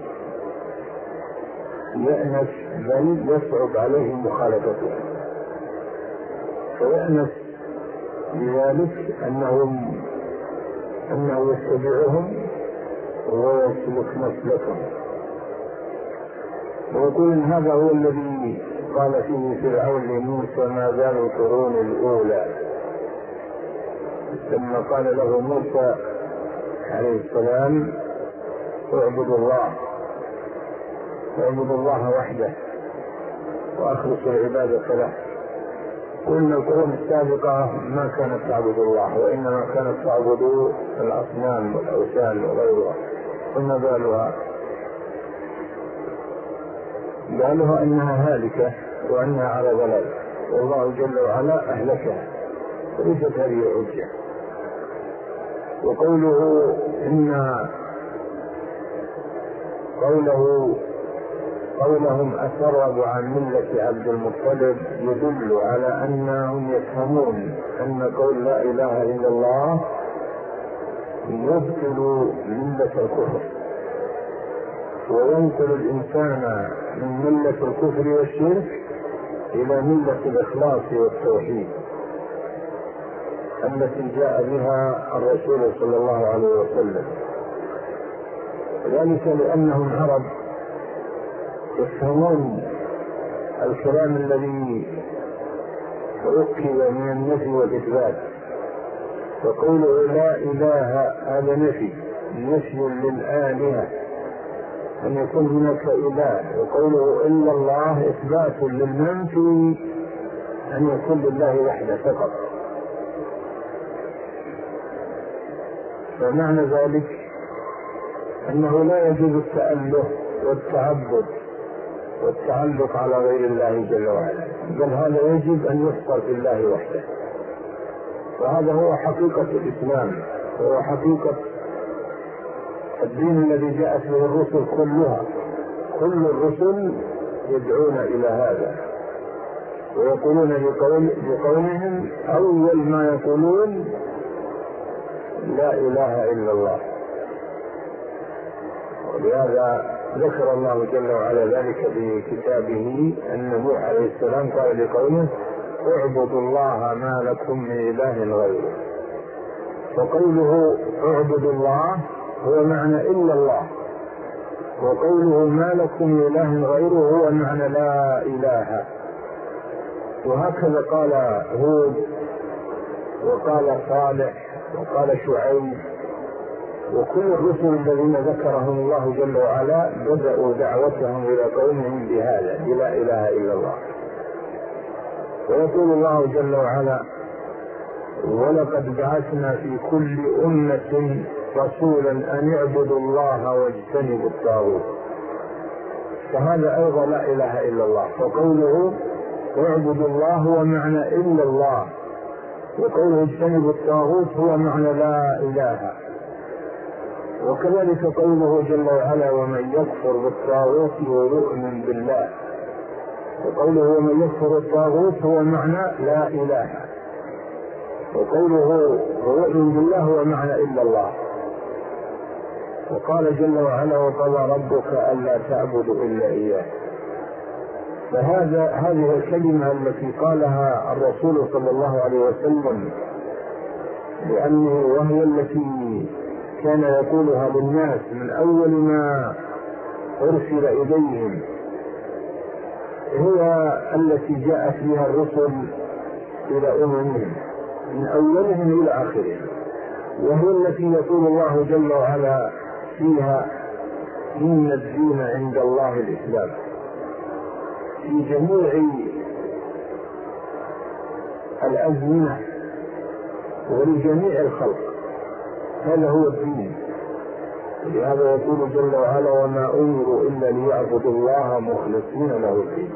يأنس بل يصعب عليه مخالفته، فيأنس بذلك أنه يتبعهم ويسلك مسلكهم. ويقول هذا هو الذي قال فيه فرعون لموسى: ما بال القرون الأولى، لما قال له موسى عليه السلام: اعبدوا الله وحده وأخلصوا العبادة له. قلنا القرون السابقة ما كانت تعبد الله، وإنما كانت تعبد الأصنام والأوثان وغيرها. ثم بالها أنها هالكة وأنها على ضلال، والله جل وعلا أهلكها، وليست هذه حجة. وقوله قولهم أسربوا عن ملة عبد المطلب يدل على أنهم يفهمون أن قول لا إله إلا الله يبطل ملة الكفر، وينقل الإنسان من ملة الكفر والشرك إلى ملة الإخلاص والتوحيد التي جاء بها الرسول صلى الله عليه وسلم. ذلك لأنهم عرب يفهمون الكلام الذي ركب من النفي والإثبات. فقوله لا إله هذا نفي للآلهة أن يكون هناك إله، وقوله إلا الله إثبات للمنفي أن يكون لله وحده فقط. فمعنى ذلك أنه لا يجوز التأله والتعبد والتعلق على غير الله جل وعلا، بل هذا يجب أن يحصر في الله وحده. وهذا هو حقيقة الإسلام، وهو حقيقة الدين الذي جاءت به الرسل كلها. كل الرسل يدعون إلى هذا، ويقولون بقولهم أول ما يقولون لا إله إلا الله. ولهذا ذكر الله جل وعلا ذلك في كتابه أن نوح عليه السلام قال لقومه: اعبدوا الله ما لكم من إله غيره. وقوله اعبدوا الله هو معنى إلا الله، وقوله ما لكم من إله غيره هو معنى لا إله. وهكذا قال هود وقال صالح وقال شعيب، وكل الرسل الذين ذكرهم الله جل وعلا بدأوا دعوتهم إلى قومهم بهذا: لا إله إلا الله. ويقول الله جل وعلا: ولقد بعثنا في كل أمة رسولا أن اعبدوا الله واجتنبوا الطاغوت. فهذا أيضا لا إله إلا الله. فقوله اعبدوا الله هو معنى إلا الله، وقوله اجتنبوا الطاغوت هو معنى لا إله. وكذلك قوله جل وعلا: ومن يكفر بالطاغوت ويؤمن بالله. وقوله ومن يكفر بالطاغوت هو معنى لا إله، وقوله ويؤمن بالله هو معنى إلا الله. وقال جل وعلا: وقضى ربك ألا تعبدوا إلا إياه. هذه الكلمة التي قالها الرسول صلى الله عليه وسلم، لأنه وهي التي كان يقولها للناس من أول ما أرسل إليهم، هي التي جاءت بها الرسل إلى أممهم من أولهم إلى آخرهم، وهي التي يقول الله جل وعلا فيها: إن الدين عند الله الإسلام. في جميع الأزمنة ولجميع الخلق هذا هو الدين. لهذا يقول جل وعلا: وما أمروا إلا ليعبدوا الله مخلصين له الدين.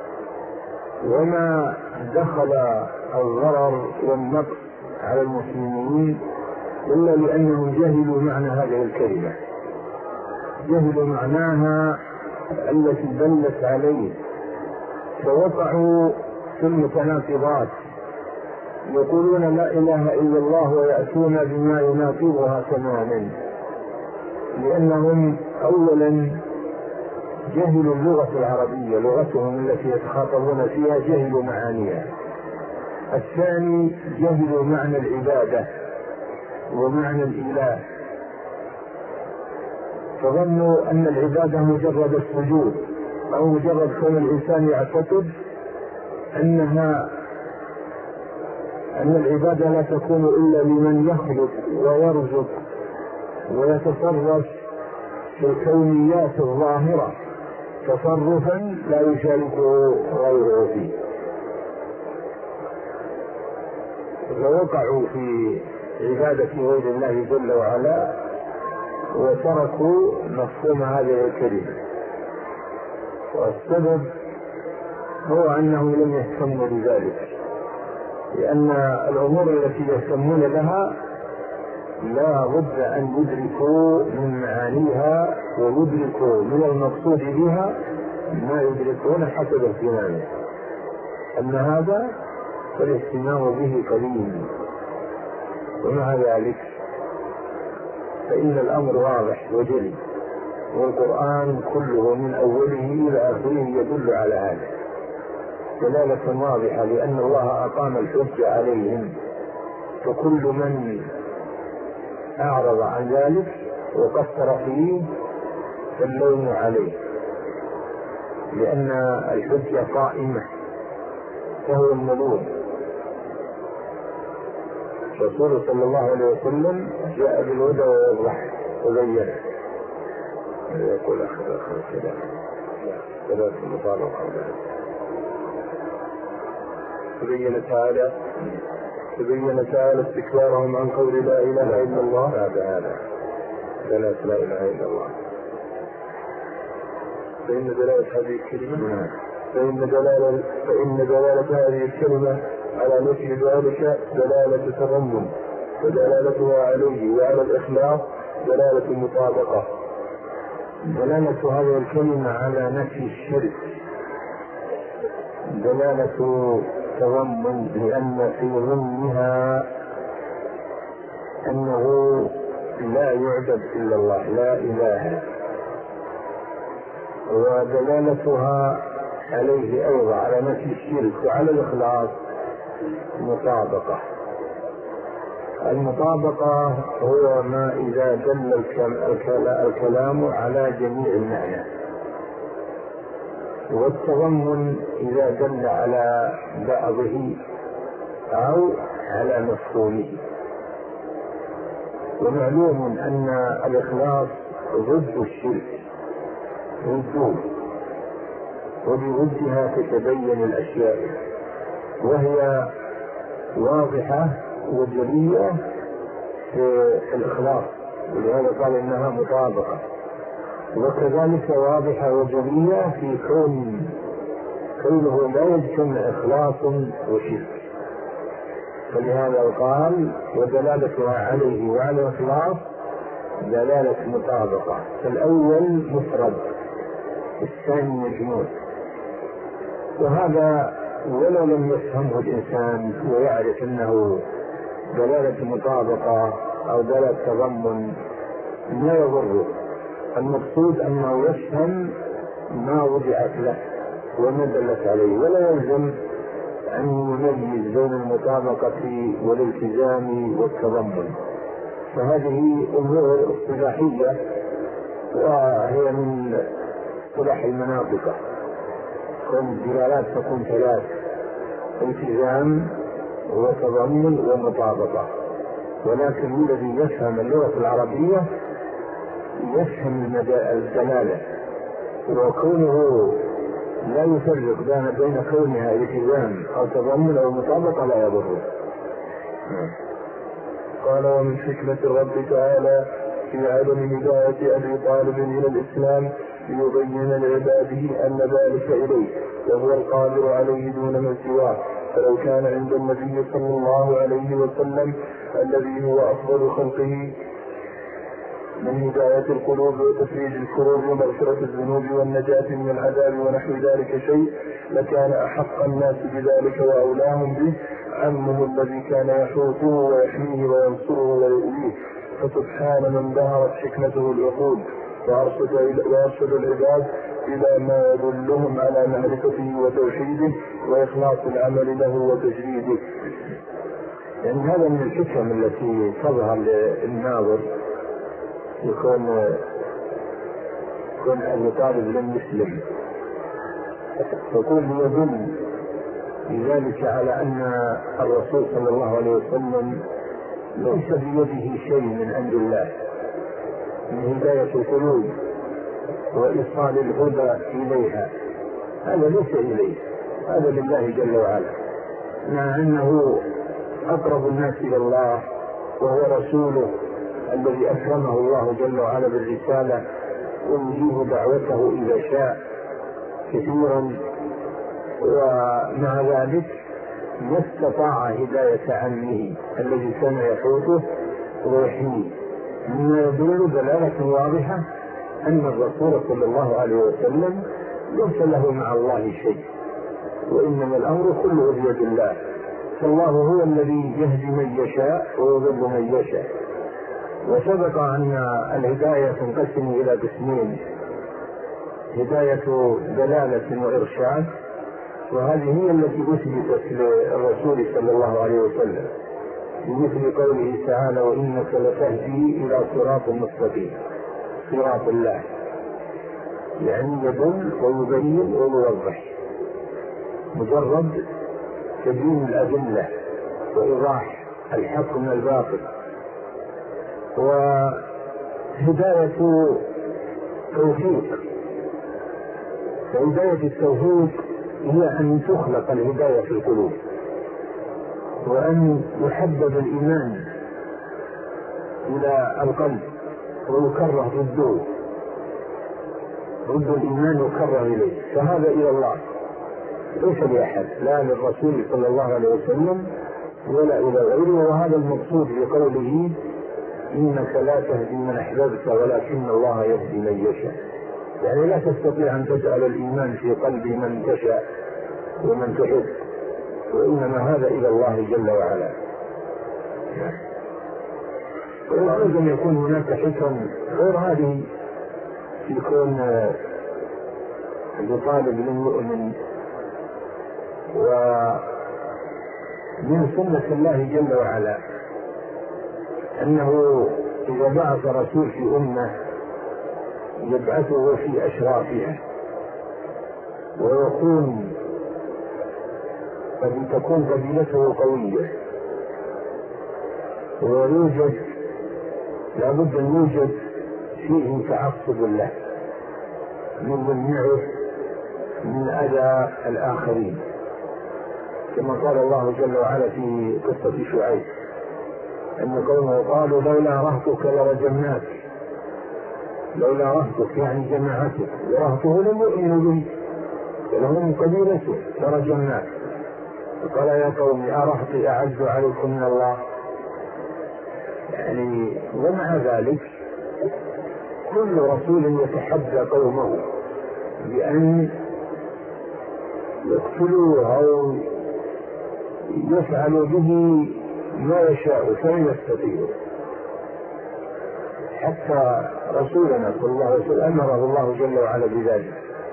وما دخل الضرر والنقص على المسلمين إلا لأنهم جهلوا معنى هذه الكلمة، جهلوا معناها التي دلت عليه، فوقعوا في المتناقضات، يقولون لا إله إلا الله ويأتون بما يناقضها تماما، لأنهم أولا جهلوا اللغة العربية، لغتهم التي يتخاطبون فيها جهلوا معانيها. الثاني جهلوا معنى العبادة ومعنى الإله، فظنوا أن العبادة مجرد السجود أو مجرد كون الإنسان يعتقد أن العبادة لا تكون إلا لمن يخلق ويرزق ويتصرف في الكونيات الظاهرة تصرفا لا يشاركه غيره فيه، فوقعوا في عبادة غير الله جل وعلا وتركوا مفهوم هذه الكلمة. والسبب هو أنهم لم يهتموا بذلك، لأن الأمور التي يهتمون لها لا بد أن يدركوا من معانيها ويدركوا من المقصود بها ما يدركون حسب اهتمامه، أن هذا فالاهتمام به قليل. ومع ذلك فإن الأمر واضح وجلي، والقرآن كله من أوله إلى آخره يدل على هذا دلالة واضحة، لأن الله أقام الحجة عليهم، فكل من أعرض عن ذلك وقصر فيه فاللوم عليه، لأن الحجة قائمة فهو الملوم. الرسول صلى الله عليه وسلم جاء بالهدى والوضح وبينه. يقول آخر كلام ثلاث مطالقة تبين تعالى استكبارهم عن قول لا إله إلا الله بعد هذا ثلاث لا إله إلا الله. فإن دلالة هذه الكلمة على نفي ذلك دلالة تضمن، ودلالتها عليه وعلى الإخلاص دلالة مطابقة. دلالة هذه الكلمة على نفي الشرك دلالة تضمن، لأن في ضمنها أنه لا يعبد إلا الله، لا إله. ودلالتها عليه أيضا على نفي الشرك وعلى الإخلاص مطابقة. المطابقة هو ما إذا دل الكلام على جميع المعنى، والتضمن إذا دل على بعضه أو على مفهومه. ومعلوم أن الإخلاص ضد الشرك ضده، وبضدها تتبين الأشياء، وهي واضحة وجلية في الإخلاص، ولهذا قال إنها مطابقة. وكذلك واضحة وجلية في كونه لا يجتمع إخلاص وشرك، فلهذا قال ودلالتها عليه وعلى الإخلاص دلالة مطابقة. فالأول مفرد، الثاني مجموع. وهذا ولو لم يفهمه الإنسان ويعرف أنه دلالة مطابقة أو دلالة تضمن لا يضره، المقصود أنه يفهم ما وضعت له وما دلت عليه، ولا يلزم أن يميز بين المطابقة والالتزام والتضمن، فهذه أمور اصطلاحية وهي من اصطلاح المناطق. الدلالات تكون ثلاث: التزام وتضمن ومطابقة. ولكن الذي يفهم اللغة العربية يفهم الدلالة، وكونه لا يفرق بين كونها التزام أو تضمن أو مطابقة لا يضره. قال: ومن حكمة الرب تعالى في عدم هداية أبي طالب إلى الإسلام ليبين لعباده أن ذلك إليه، وهو القادر عليه دون من سواه. فلو كان عند النبي صلى الله عليه وسلم الذي هو أفضل خلقه من هداية القلوب وتفريج الكروب ومغفرة الذنوب والنجاة من العذاب ونحو ذلك شيء، لكان أحق الناس بذلك وأولاهم به عمه الذي كان يحوطه ويحميه وينصره ويؤويه. فسبحان من ظهرت حكمته العقول وأرشد العباد إلى ما يدلهم على معرفته وتوحيده وإخلاص العمل له وتجريده. يعني هذا من الحكم التي تظهر للناظر يكون أبو طالب لم يسلم، يكون يدل بذلك على أن الرسول صلى الله عليه وسلم ليس بيده شيء من عند الله من هداية القلوب وإيصال الهدى إليها، هذا ليس إليه، هذا لله جل وعلا، مع أنه أقرب الناس إلى الله وهو رسوله الذي أكرمه الله جل وعلا بالرسالة ويجيب دعوته إذا شاء كثيرا، ومع ذلك ما استطاع هداية عمه الذي كان يحوطه ويحميه، مما يدل دلالة واضحة أن الرسول صلى الله عليه وسلم ليس له مع الله شيء، وإنما الأمر كله بيد الله، فالله هو الذي يهدي من يشاء ويضل من يشاء. وسبق أن الهداية تنقسم إلى قسمين: هداية دلالة وإرشاد، وهذه هي التي أثبتت للرسول صلى الله عليه وسلم بمثل قوله تعالى: وإنك لتهدي إلى صراط مستقيم، صراط الله، يعني يدل ويبين ويوضح، مجرد تبيين الأدلة وإيضاح الحق من الباطل. وهداية توفيق، فهداية التوفيق هي أن تخلق الهداية في القلوب، وأن يحبب الإيمان إلى القلب ويكره ضده، ضد الإيمان يكره إليه، فهذا إلى الله ليس لأحد، لا للرسول صلى الله عليه وسلم ولا إلى غيره. وهذا المقصود بقوله: إنك لا تهدي من أحببت ولكن الله يهدي من يشاء، يعني لا تستطيع أن تجعل الإيمان في قلب من تشاء ومن تحب، وإنما هذا إلى الله جل وعلا. وأيضا يكون هناك حكم غير هذه، يكون لطالب للمؤمن، ومن سنة الله جل وعلا أنه إذا بعث رسول في أمة يبعثه في أشرافها، ويكون قد تكون قبيلته قوية، ويوجد لابد أن يوجد فيه تعصب له من يمنعه من أذى الآخرين، كما قال الله جل وعلا في قصة شعيب أن قومه قالوا: لولا رهطك لرجمناك، لولا رهطك يعني جماعتك، ورهطه لم يؤمنوا به ولهم قبيلته لرجمناك. فقال: يا قوم أرهطي أعز عليكم من الله؟ يعني ومع ذلك كل رسول يتحدى قومه بأن يقتلوه أو يفعلوا به ما يشاء فلن يستطيعوا، حتى رسولنا صلى الله عليه وسلم أمره الله جل وعلا بذلك،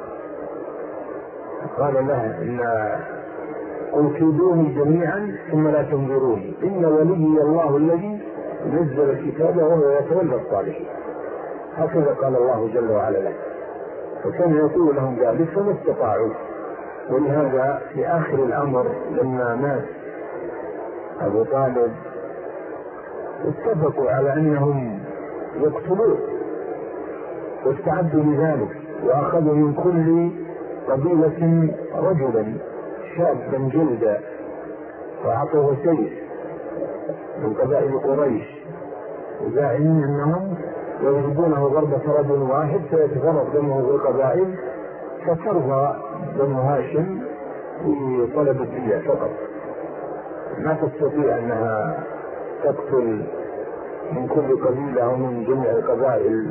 قال له: إن قل كيدوني جميعا ثم لا تنظروني، إن وليي الله الذي نزل كتابه وهو يتولى الصالحين. هكذا قال الله جل وعلا له، فكان يقول لهم ذلك فما استطاعوا. ولهذا في آخر الأمر لما مات أبو طالب اتفقوا على أنهم يقتلوه، واستعدوا لذلك، وأخذوا من كل قبيلة رجلا شابا جلدا وأعطوه سيف من قبائل قريش، وزاعمين أنهم يضربونه ضربة رجل واحد فيتفرق دمه في القبائل، فترضى بنو هاشم في طلب الدية فقط، ما تستطيع أنها تقتل من كل قبيلة أو من جميع القبائل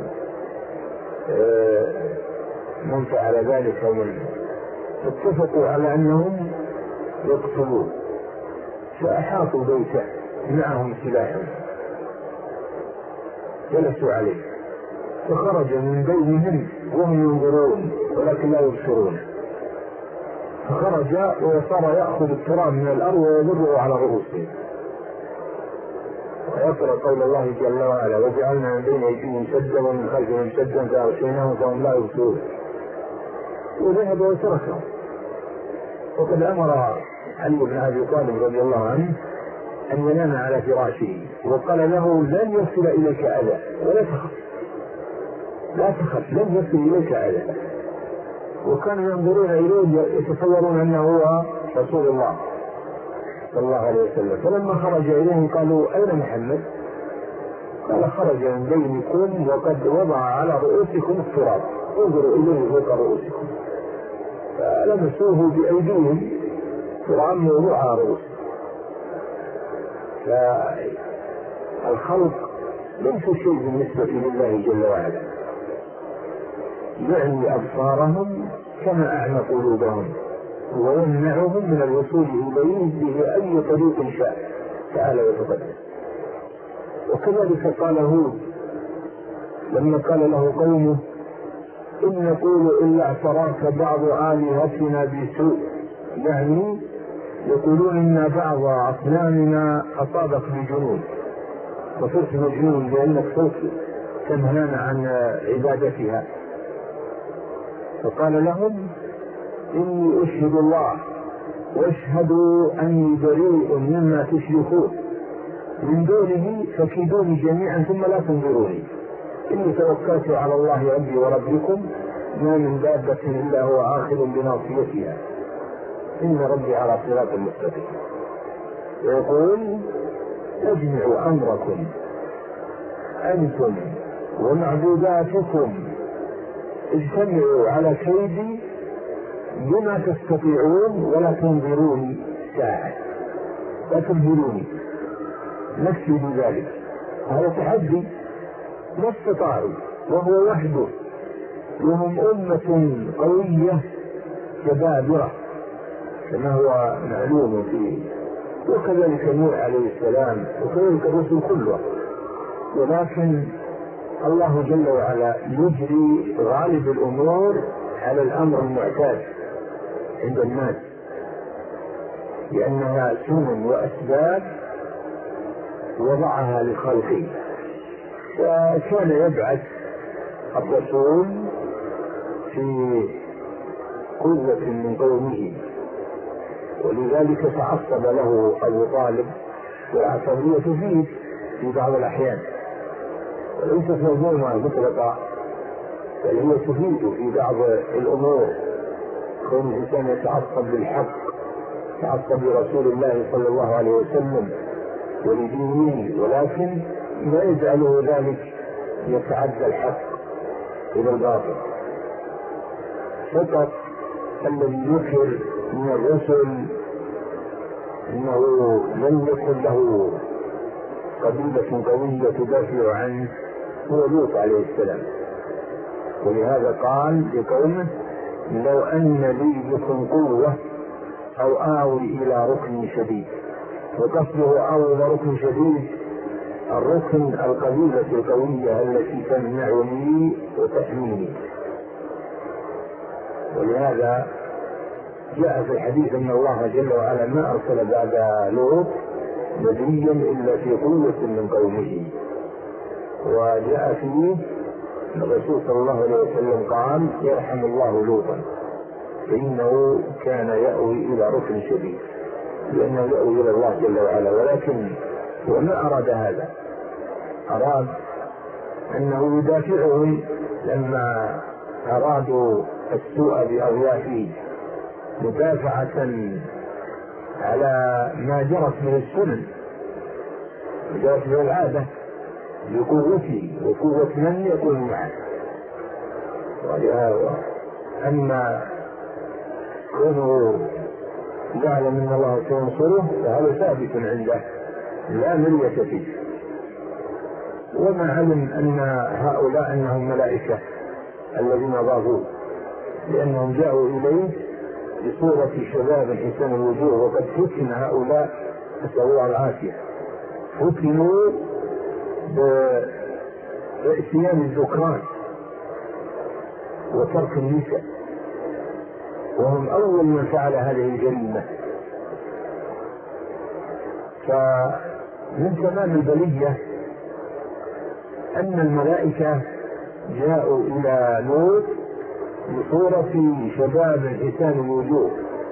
من فعل ذلك. اتفقوا على أنهم يقتلوه، فأحاطوا بيته معهم سلاحهم، جلسوا عليه فخرج من بينهم وهم ينظرون ولكن لا يبصرون، فخرج وصار يأخذ التراب من الأرض ويضره على رؤوسهم، ويقرأ قول الله جل وعلا: وجعلنا من بين أيديهم سدا ومن خلفهم سدا فأغشيناهم فهم لا يبصرون، وذهب وتركهم. وقد أمر علي بن أبي طالب رضي الله عنه أن ينام على فراشه، وقال له: لن يصل إليك أذى ولا تخف، لا تخف، لن يصل إليك أذى. وكانوا ينظرون إليه يتصورون أنه هو رسول الله صلى الله عليه وسلم. فلما خرج إليهم قالوا: أين محمد؟ قال: خرج من بينكم وقد وضع على رؤوسكم التراب، انظروا إليه فوق رؤوسكم. فلمسوه بأيديهم تراب موضوع على رؤوسهم. فالخلق ليس شيء بالنسبة لله جل وعلا، يعني أبصارهم كما أعمى قلوبهم، ويمنعهم من الوصول إليه بأي طريق شاء تعالى وتقدم. وكذلك قال هود لما قال له قومه: إن نقول إلا اعتراك بعض آلهتنا بسوء، يعني يقولون إن بعض أصنامنا أصابك بجنون وصرت مجنون لأنك صرت تنهانا عن عبادتها. فقال لهم: إني أشهد الله واشهدوا أني بريء مما تشركون من دونه فكيدوني جميعا ثم لا تنظروني، إني توكلت على الله ربي وربكم ما من دابة إلا هو آخذ بناصيتها إن ربي على صراط مستقيم. ويقول: اجمعوا أمركم أنتم ومعبوداتكم، اجتمعوا على كيدي بما تستطيعون ولا تنظروني ساعة، لا تنظروني، نفسي بذلك. هذا تحدي، ما استطاعوا وهو وحده، وهم أمة قوية جبابرة كما هو معلوم فيه، وكذلك نوح عليه السلام وكذلك الرسل كله. ولكن الله جل وعلا يجري غالب الأمور على الأمر المعتاد عند الناس، لأنها سنن وأسباب وضعها لخلقه. وكان يبعث الرسول في قوة من قومه، ولذلك تعصب له أبو طالب، والعصبية تفيد في بعض الأحيان وليست مذمومة مطلقة، بل هي تفيد في بعض الأمور. كون الإنسان يتعصب للحق، يتعصب لرسول الله صلى الله عليه وسلم ولدينه، ولكن ما يجعله ذلك يتعدى الحق إلى الباطل. فقط الذي يذكر من الرسل انه لم يكن له قبيلة قوية تدافع عنه هو لوط عليه السلام، ولهذا قال لقومه: لو ان لي بكم قوة او آوي الى ركن شديد. وقصده آوي الى ركن شديد الركن القبيلة القوية التي تمنعني وتحميني. ولهذا جاء في الحديث ان الله جل وعلا ما ارسل بعد لوط نبيا الا في قوة من قومه. وجاء فيه الرسول صلى الله عليه وسلم قال: يرحم الله لوطا فانه كان يأوي الى ركن شديد، لانه يأوي الى الله جل وعلا. ولكن هو ما اراد هذا، اراد انه يدافعهم لما ارادوا السوء بأضيافه مدافعة على ما جرت من السنن وجرت من العادة بقوته وقوة من يكون معه. ولهذا أما كونه يعلم أن الله سينصره فهذا ثابت عنده لا مرية فيه. وما علم أن هؤلاء أنهم ملائكة الذين ضافوه، لأنهم جاءوا إليه بصورة شباب حسن الوجوه، وقد فتن هؤلاء نسأل الله العافية، فتنوا بإتيان الذكران وترك النساء، وهم أول من فعل هذه الجريمة. فمن تمام البلية أن الملائكة جاءوا إلى لوط بصورة شباب حسان الوجوه،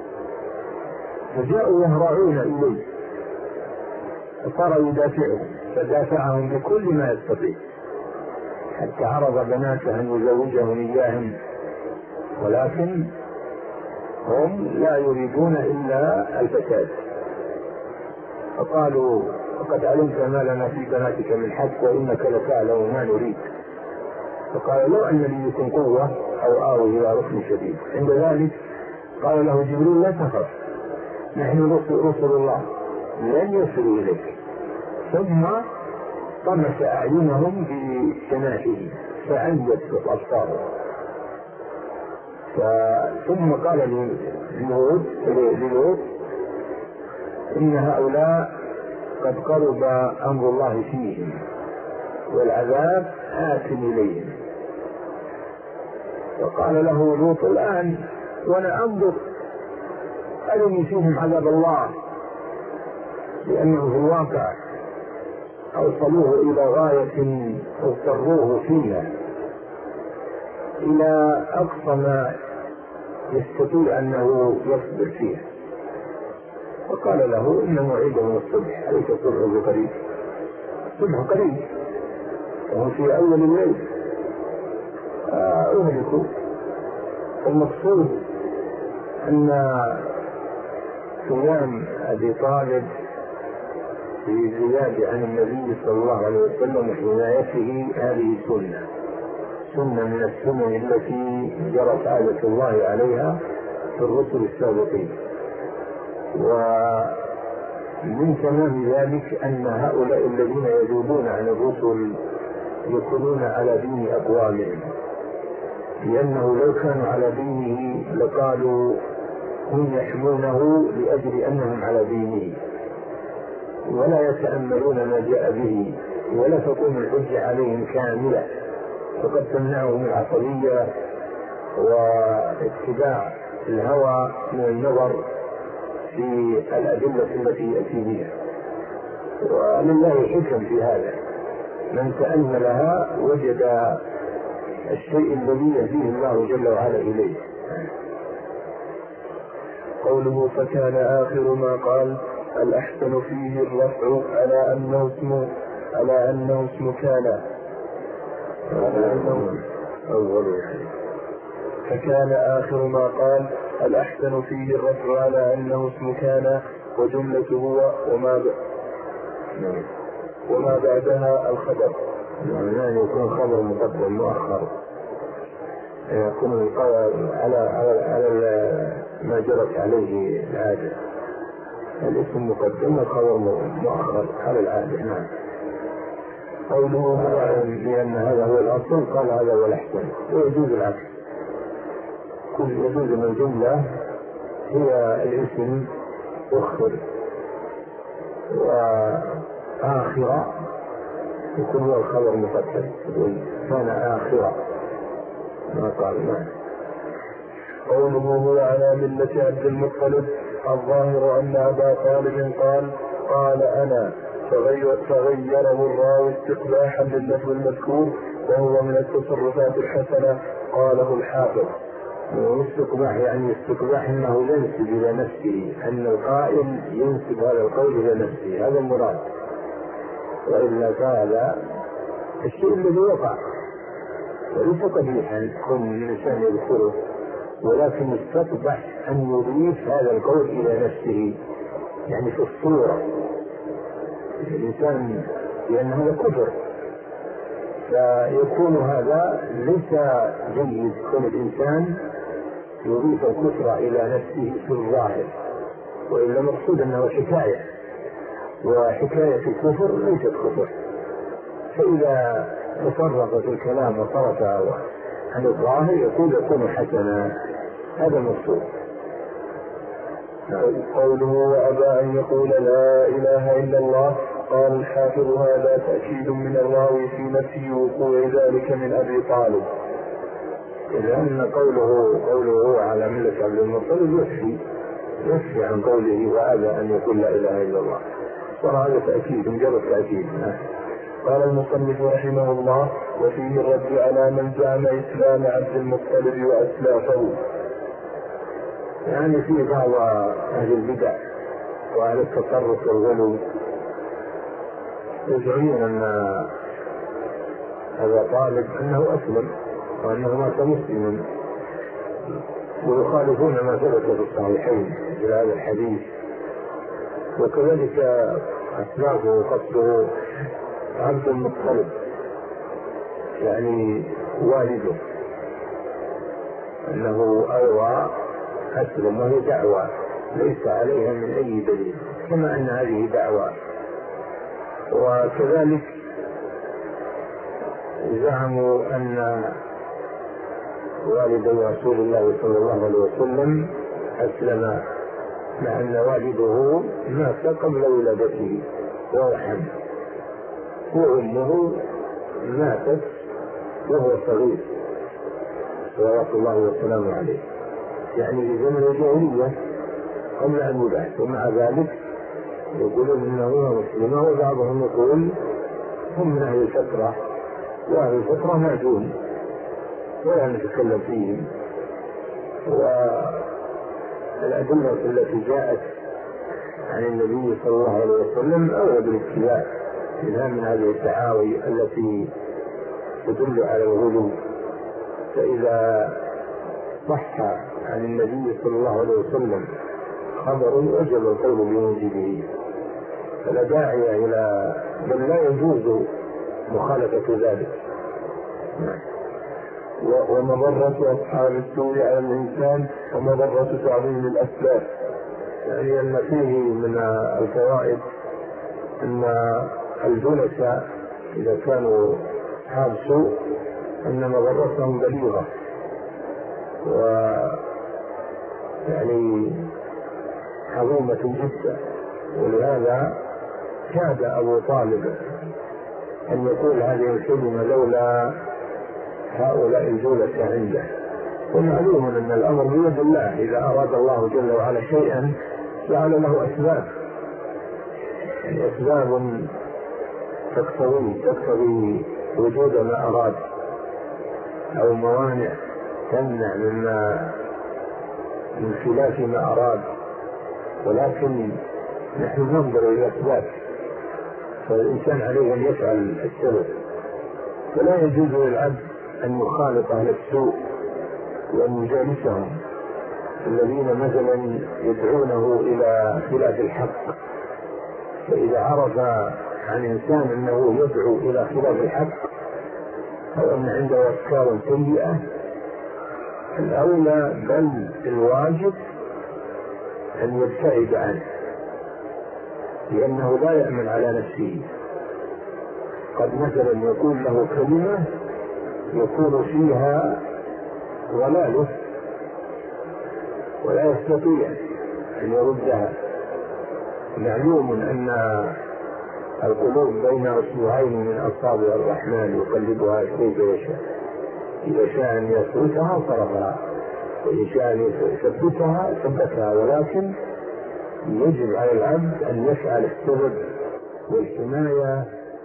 فجاءوا يهرعون إليه، فصار يدافعهم، فدافعهم بكل ما يستطيع، حتى عرض بناته أن يزوجهم إياهم، ولكن هم لا يريدون إلا الفساد. فقالوا: وقد علمت ما لنا في بناتك من حق وإنك لتعلم ما نريد. فقال: لو أن لي بكم قوة أو آوي إلى ركن شديد. عند ذلك قال له جبريل: لا تخف، نحن رسل الله لن يصلوا إليك. ثم طمس أعينهم بجناحه فأنجت أبصارهم. ثم قال للوط: إن هؤلاء قد قرب أمر الله فيهم والعذاب آت إليهم. وقال له لوط: الآن وأنا أنظر أرني فيهم عذاب الله، لأنه في الواقع أوصلوه إلى غاية اضطروه فيها إلى أقصى ما يستطيع أنه يصبر فيه. وقال له: إن موعدهم الصبح، أليس الصبح بقريب؟ الصبح قريب وهم في أول الليل. أهلكوا. المقصود أن صيام أبي طالب في زيادة عن النبي صلى الله عليه وسلم وحمايته هذه سنة من السنن التي جرت عادة الله عليها في الرسل السابقين. ومن تمام ذلك أن هؤلاء الذين يذوبون عن الرسل يكونون على دين أقوامهم، لأنه لو كانوا على دينه لقالوا هم يحمونه لأجل أنهم على دينه، ولا يتأملون ما جاء به، ولا تكون الحجة عليهم كاملة، فقد تمنعهم العصبية واتباع الهوى من النظر في الأدلة التي يأتي بها. ولله حكم في هذا، من تأملها وجد الشيء الذي يهديه الله جل وعلا إليه. قوله: فكان آخر ما قال الأحسن فيه الرفع على أنه اسم كان، فكان آخر ما قال الأحسن فيه الرفع على أنه اسم كان، وجملته هو وما بعدها الخبر. يعني يكون خبر مقدم مؤخر، يكون على ما جرت عليه العادة، الاسم مقدم والخبر مؤخر على العادة. نعم. قوله: لأن هذا هو الأصل، قال هذا هو الأحسن، ويجوز العكس. يجوز من الجملة هي الاسم أخر، وآخرة يكون هو الخبر مقدم، كان آخرة ما قال. نعم. قوله: هو على ملة عبد المطلب، الظاهر أن أبا طالب قال أنا، فغيره الراوي استقباحا لللفظ المذكور، وهو من التصرفات الحسنة. قاله الحافظ. والاستقباح يعني استقباح انه ينسب الى نفسه، ان القائل ينسب هذا القول الى نفسه، هذا المراد. والا قال الشيء الذي وقع وليس قبيحا كل الانسان يذكره، ولكن استقبح ان يضيف هذا القول الى نفسه، يعني في الصوره الانسان، لان هذا كفر، فيكون هذا ليس جيد كل الانسان يضيف الكفر إلى نفسه في الظاهر، وإلا مقصود أنه حكاية، وحكاية الكفر ليست كفر. فإذا تفرق في الكلام وصرف عن الظاهر يكون حسنا، هذا المقصود. قوله: وأبى أن يقول لا إله إلا الله. قال الحافظ: هذا تأكيد من الراوي في نفي وقوع ذلك من أبي طالب. لأن قوله على ملة عبد المطلب يكفي عن قوله وأبى أن يقول لا إله إلا الله، صار هذا تأكيد مجرد تأكيد. قال المصنف رحمه الله: وفيه الرد على من زعم إسلام عبد المطلب وأسلافه. يعني في بعض أهل البدع وأهل التصرف والغلو يزعمون أن هذا طالب أنه أسلم وأنه مات مسلما، ويخالفون ما ثبت في الصحيحين في هذا الحديث. وكذلك أسلافه وقصده عبد المطلب يعني والده أنه أيضا أسلم، وهي دعوة ليس عليها من أي دليل، كما أن هذه دعوة. وكذلك زعموا أن والد رسول الله صلى الله عليه وسلم أسلم، مع أن والده مات قبل ولادته وهو حمل، وأمه ماتت وهو صغير صلوات الله وسلامه عليه، يعني في زمن الجاهلية قبل أن يبعث. ومع ذلك يقولون إنه مسلم، وبعضهم يقول هم من أهل الفترة، وأهل الفترة ماتون ولا نتكلم فيهم. والأدلة التي جاءت عن النبي صلى الله عليه وسلم أولى بالاتباع منها من هذه الدعاوي التي تدل على الغلو. فإذا صح عن النبي صلى الله عليه وسلم خبر وجب القول بموجبه، فلا داعي إلى بل لا يجوز مخالفة ذلك. ومضرة أصحاب السوء على الإنسان ومضرة تعظيم الأسلاف. يعني أن فيه من الفوائد أن الجلساء إذا كانوا أصحاب سوء أن مضرتهم بليغة، ويعني عظيمة جدا. ولهذا كاد أبو طالب أن يقول هذه الكلمة لولا هؤلاء الجلساء عنده. ومعلوم أن الأمر بيد الله، إذا أراد الله جل وعلا شيئا جعل له أسباب، يعني أسباب تقتضي وجود ما أراد، أو موانع تمنع من خلاف ما أراد، ولكن نحن ننظر إلى الأسباب، فالإنسان عليه أن يفعل السبب. فلا يجوز للعبد أن يخالط أهل السوء وأن يجالسهم، الذين مثلا يدعونه إلى خلاف الحق. فإذا عرف عن إنسان أنه يدعو إلى خلاف الحق أو أن عنده أفكار سيئة، الأولى بل الواجب أن يبتعد عنه، لأنه لا يأمن على نفسه. قد مثلا يكون له كلمة يكون فيها ضلاله ولا يستطيع أن يردها. معلوم أن القلوب بين أصبعين من أصابع الرحمن يقلبها كيف يشاء، إذا شاء أن يثبتها صرفها، وإن شاء أن يثبتها ثبتها. ولكن يجب على العبد أن يفعل السبب، والحماية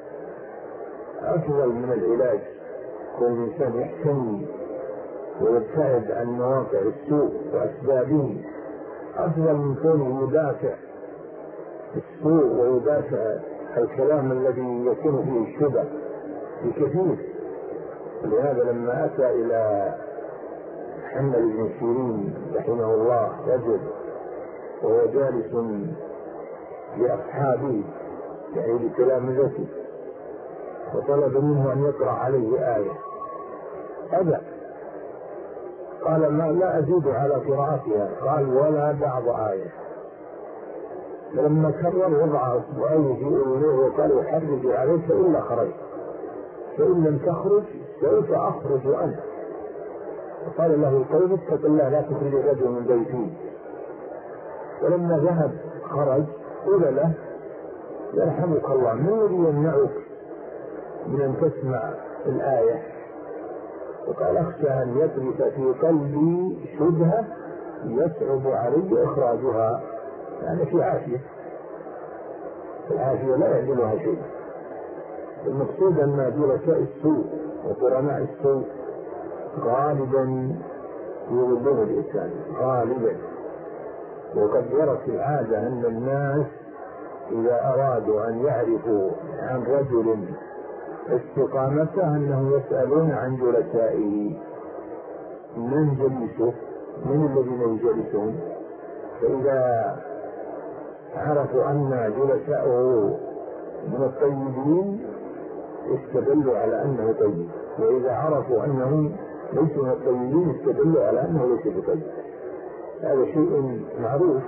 أفضل من العلاج. كل إنسان يحتمي ويبتعد عن مواقع السوء وأسبابه أفضل من كونه يدافع السوء ويدافع الكلام الذي يكون فيه الشبه بكثير. ولهذا لما أتى إلى محمد بن سيرين رحمه الله رجل وهو جالس لأصحابه يعني لتلامذته، وطلب منه أن يقرأ عليه آية، أبى، قال ما لا أزيد على قراءتها، قال ولا بعض آية. فلما كرر وضع أصبعيه في أذنيه وقال حرج عليك إلا خرج، فإن لم تخرج سوف أخرج أنا. وقال له طيب اتق الله لا تخرج الرجل من بيته. ولما ذهب خرج قال له يرحمك الله، من الذي يمنعك من أن تسمع الآية؟ وقال أخشى أن يثبت في قلبي شبهة يصعب علي إخراجها، يعني في عافية، العافية لا يعدلها شيء. المقصود أن جلساء السوء وقرناء السوء غالبا يضلون الإنسان غالبا. وقد جرت العادة أن الناس إذا أرادوا أن يعرفوا عن رجل استقامته أنهم يسألون عن جلسائه، من جلسه، من الذين يجلسون، فإذا عرفوا أن جلساءه من الطيبين استدلوا على أنه طيب، وإذا عرفوا أنهم ليسوا من الطيبين استدلوا على أنه ليس بطيب. هذا شيء معروف.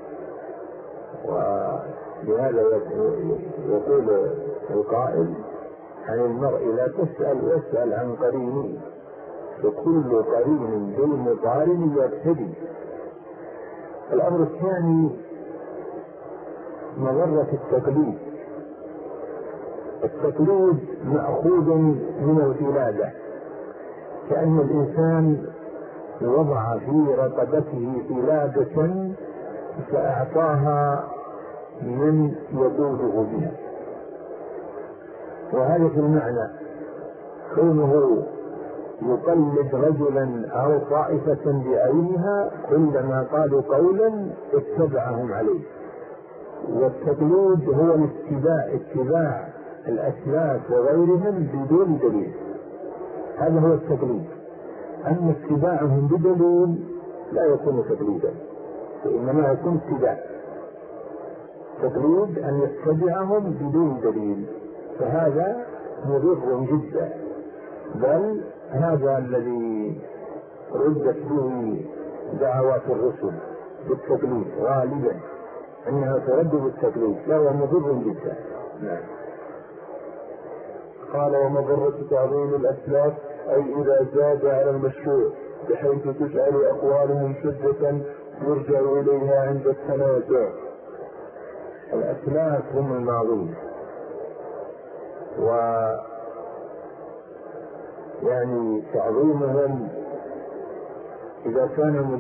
ولهذا يقول القائل عن المرء لا تسأل واسأل عن قرينه، فكل قرين بالمقارن يقتدي. الأمر الثاني مضرة التقليد. التقليد مأخوذ من الولادة، كأن الإنسان وضع في رقبته قلادة فأعطاها من يقوده بها، وهذا في المعنى كونه يقلد رجلا أو طائفة بعينها كلما قالوا قولا اتبعهم عليه. والتقليد هو اتباع الأسلاف وغيرهم بدون دليل، هذا هو التقليد. أما اتباعهم بدليل لا يكون تقليدا، وإنما يكون اتباع. تقليد أن يتبعهم بدون دليل، فهذا مضر جدا، بل هذا الذي ردت به دعوات الرسل بالتقليد غالبا، أنها ترد بالتقليد، فهو مضر جدا. نعم. قال ومضرة تعظيم الأسلاف أي إذا زاد على المشروع بحيث تجعل أقوالهم حجة يرجع إليها عند التنازع. الأسلاف هم الماضين، يعني تعظيمهم إذا كان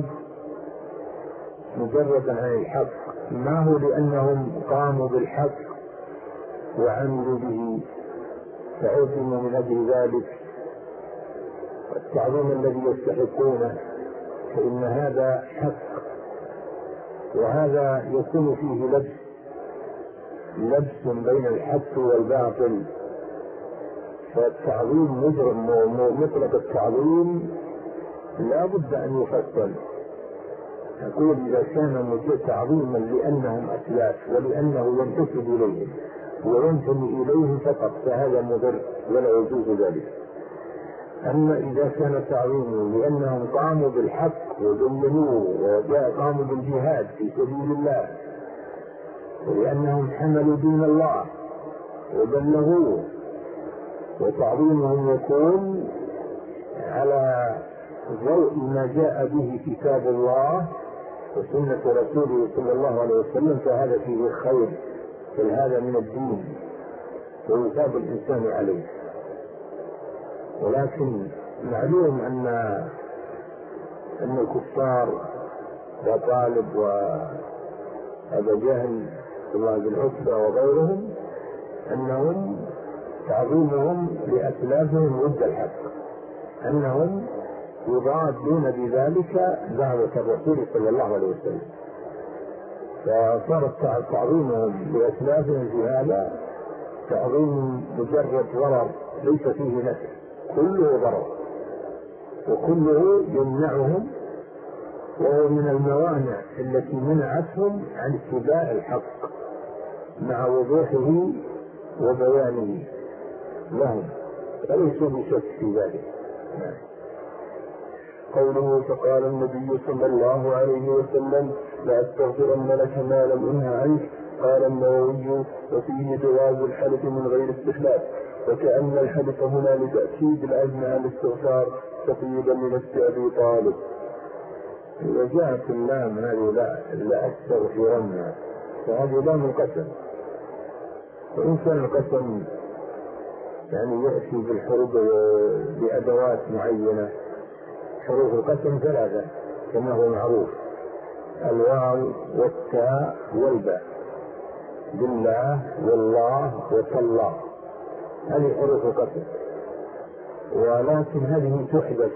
مجردا عن الحق، ما هو لأنهم قاموا بالحق وعملوا به فعظموا من أجل ذلك التعظيم الذي يستحقونه، فإن هذا حق، وهذا يكون فيه لبس بين الحق والباطل. فالتعظيم مجرم، ومطلق التعظيم لا بد أن يفصل. نقول إذا كان تعظيما لأنهم أسلاف ولأنه ينتسب إليهم وينتمي إليهم فقط فهذا مضر ولا يجوز ذلك. أما إذا كان تعظيمه لأنهم قاموا بالحق وذللوه وقاموا بالجهاد في سبيل الله، ولأنهم حملوا دين الله وبلغوه، وتعظيمهم يكون على ضوء ما جاء به كتاب الله وسنة رسوله صلى الله عليه وسلم، فهذا فيه خير، فهذا من الدين ويثاب الإنسان عليه. ولكن معلوم أن الكفار وطالب وأبا جهل الله بن عتبة وغيرهم أنهم تعظيمهم لأسلافهم ضد الحق، أنهم يضادون بذلك دعوة الرسول صلى الله عليه وسلم، فصار تعظيمهم لأسلافهم في هذا تعظيم مجرد ضرر ليس فيه نفع، كله ضرر وكله يمنعهم، وهو من الموانع التي منعتهم عن اتباع الحق مع وضوحه وبيانه لهم، فليسوا بشك في ذلك. قوله فقال النبي صلى الله عليه وسلم لأستغفرن لك ما لم أنه عنك. قال النووي وفيه جواز الحلف من غير استحلاف، وكأن الحلف هنا لتأكيد العزم على الاستغفار تقييدا لنفس أبي طالب. إذا جاءت اللام هذه لا أستغفرن فهذه لام القسم، وإن كان القسم يعني يأتي بالحروف بأدوات معينة. حروف القسم ثلاثة كما هو معروف: الواو والتاء والباء، بالله والله وتالله، هذه حروف القسم. ولكن هذه تحدث،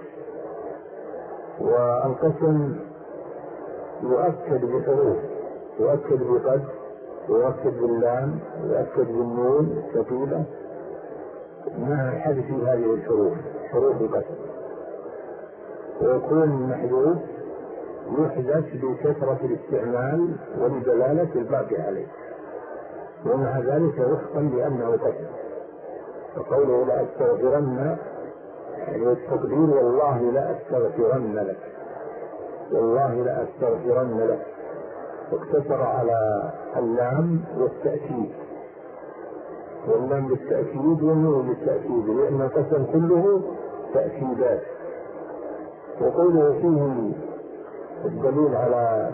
والقسم يؤكد بحروف، يؤكد بقد، يؤكد باللام، يؤكد بالنون ثقيلة مع حذف هذه الحروف، حروف القسم. ويكون محذوف يحدث بكثرة الاستعمال ولدلالة الباقي عليه، ومع ذلك وفقا لأنه قسم. فقوله لا أستغفرن يعني التقدير: والله لا أستغفرن لك، والله لا أستغفرن لك، واقتصر على اللام والتأكيد، واللام بالتأكيد والنون بالتأكيد، لأن القسم كله تأكيدات. وقوله فيه الدليل على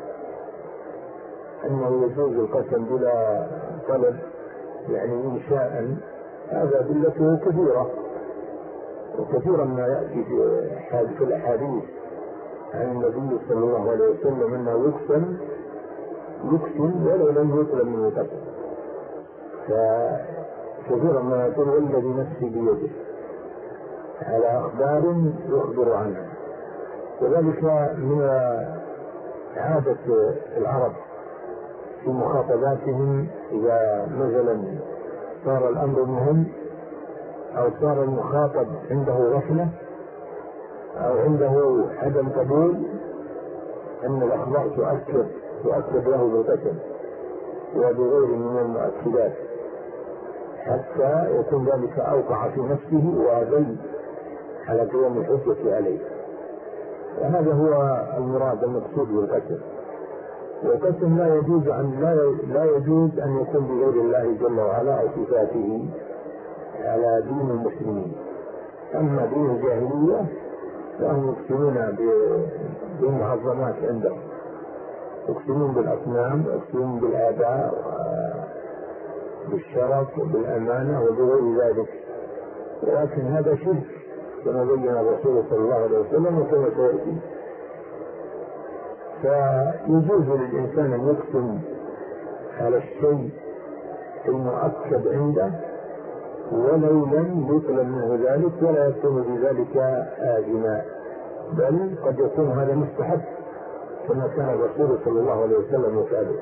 أنه يجوز القسم بلا طلب يعني إنشاء، هذا أدلته كثيرة، وكثيرا ما يأتي في الأحاديث عن النبي صلى الله عليه وسلم أنه يقسم ولو لم يطلب منه قسم. فكثيرا ما يقول: والذي نفسي بيده، على أخبار يخبر عنها. وذلك من عادة العرب في مخاطباتهم، إذا مثلا صار الأمر مهم أو صار المخاطب عنده غفلة أو عنده عدم قبول، أن الأخبار تؤكد له بالقسم وبغير من المؤكدات، حتى يكون ذلك أوقع في نفسه وأدل على قيام الحجة عليه. وهذا هو المراد المقصود بالقسم. والقسم لا يجوز أن يكون بغير الله جل وعلا أو صفاته على دين المسلمين. أما دين الجاهلية فهم يقسمون بالمعظمات عندهم، يقسمون بالأصنام، يقسمون بالآباء بالشرف وبالأمانة وبغير ذلك. ولكن هذا شرك كما بين الرسول صلى الله عليه وسلم وكما سيأتي. فيجوز للإنسان أن يقسم على الشيء المؤكد عنده ولو لم يطلب منه ذلك، ولا يكون بذلك آثما، بل قد يكون هذا مستحب كما كان الرسول صلى الله عليه وسلم يفعله.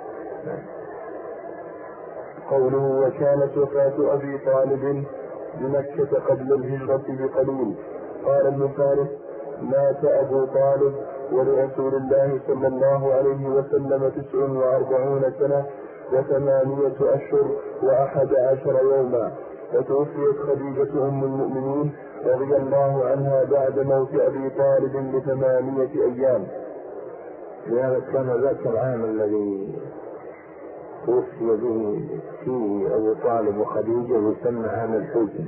قوله: وكانت وفاة أبي طالب بمكة قبل الهجرة بقليل. قال ابن فارس: مات أبو طالب ولرسول الله صلى الله عليه وسلم 49 سنة و8 أشهر و11 يوما، وتوفيت خديجة أم المؤمنين رضي الله عنها بعد موت أبي طالب ب8 أيام. لهذا كان ذاك العام الذي توفي به فيه أبو طالب وخديجة يسمى عام الحزن،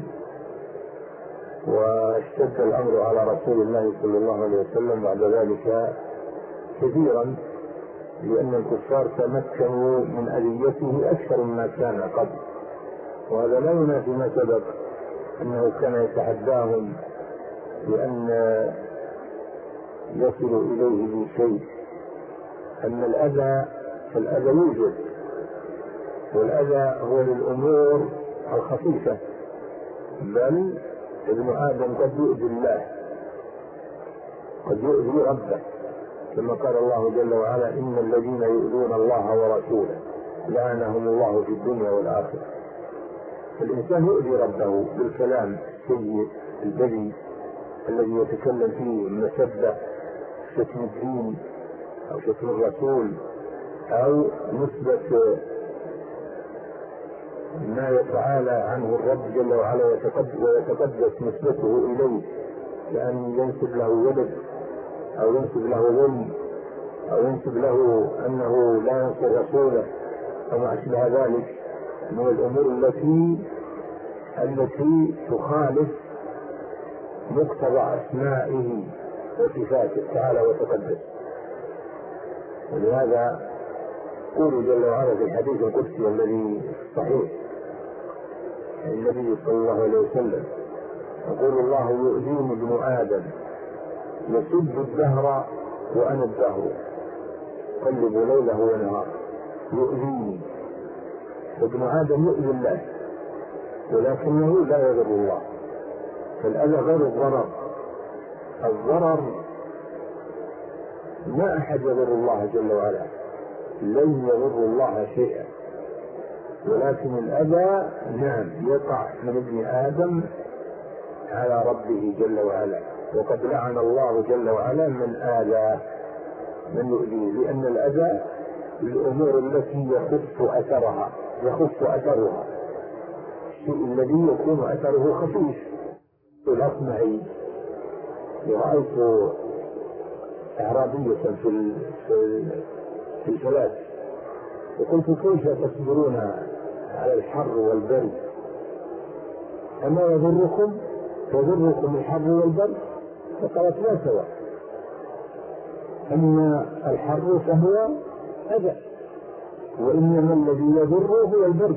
واشتد الأمر على رسول الله صلى الله عليه وسلم بعد ذلك كثيرا، لأن الكفار تمكنوا من أذيته أكثر مما كان قبل. وهذا لا ينافي ما سبق أنه كان يتحداهم بأن يصلوا إليه بشيء، أن الأذى يوجد، والأذى هو للأمور الخفيفة، بل ابن آدم قد يؤذي الله، قد يؤذي ربه، كما قال الله جل وعلا: إن الذين يؤذون الله ورسوله لعنهم الله في الدنيا والآخرة. الإنسان يؤذي ربه بالكلام السيء البذيء الذي يتكلم فيه مسبة، شتم الدين أو شتم الرسول، أو نسبة ما يتعالى عنه الرب جل وعلا ويتقدس نسبته إليه، لأن ينسب له ولد أو ينسب له ظلم أو ينسب له أنه لا ينصر رسوله أو ما أشبه ذلك من الأمور التي تخالف مقتضى أسمائه وصفاته تعالى وتقدس. ولهذا يقول جل وعلا في الحديث القدسي الذي صحيح: النبي صلى الله عليه وسلم يقول الله يؤذيني ابن آدم يسب الدهر وأنا الدهر قلب ليله ونهار يؤذيني. ابن آدم يؤذي الله ولكنه لا يضر الله، فالأذى غير الضرر. الضرر ما أحد يضر الله جل وعلا، لن يضر الله شيئا، ولكن الأذى نعم يقع من ابن آدم على ربه جل وعلا. وقد لعن الله جل وعلا من آذى من يؤذيه، لأن الأذى الأمور التي يخف أثرها الشيء الذي يكون أثره خفيف. الأصمعي رأيت أعرابية في الفلاة وقلت كيف تصبرون على الحر والبرد؟ أما يضركم الحر والبرد؟ فقالت لا سواء، أما الحر فهو أذى وإنما الذي يضره هو البرد.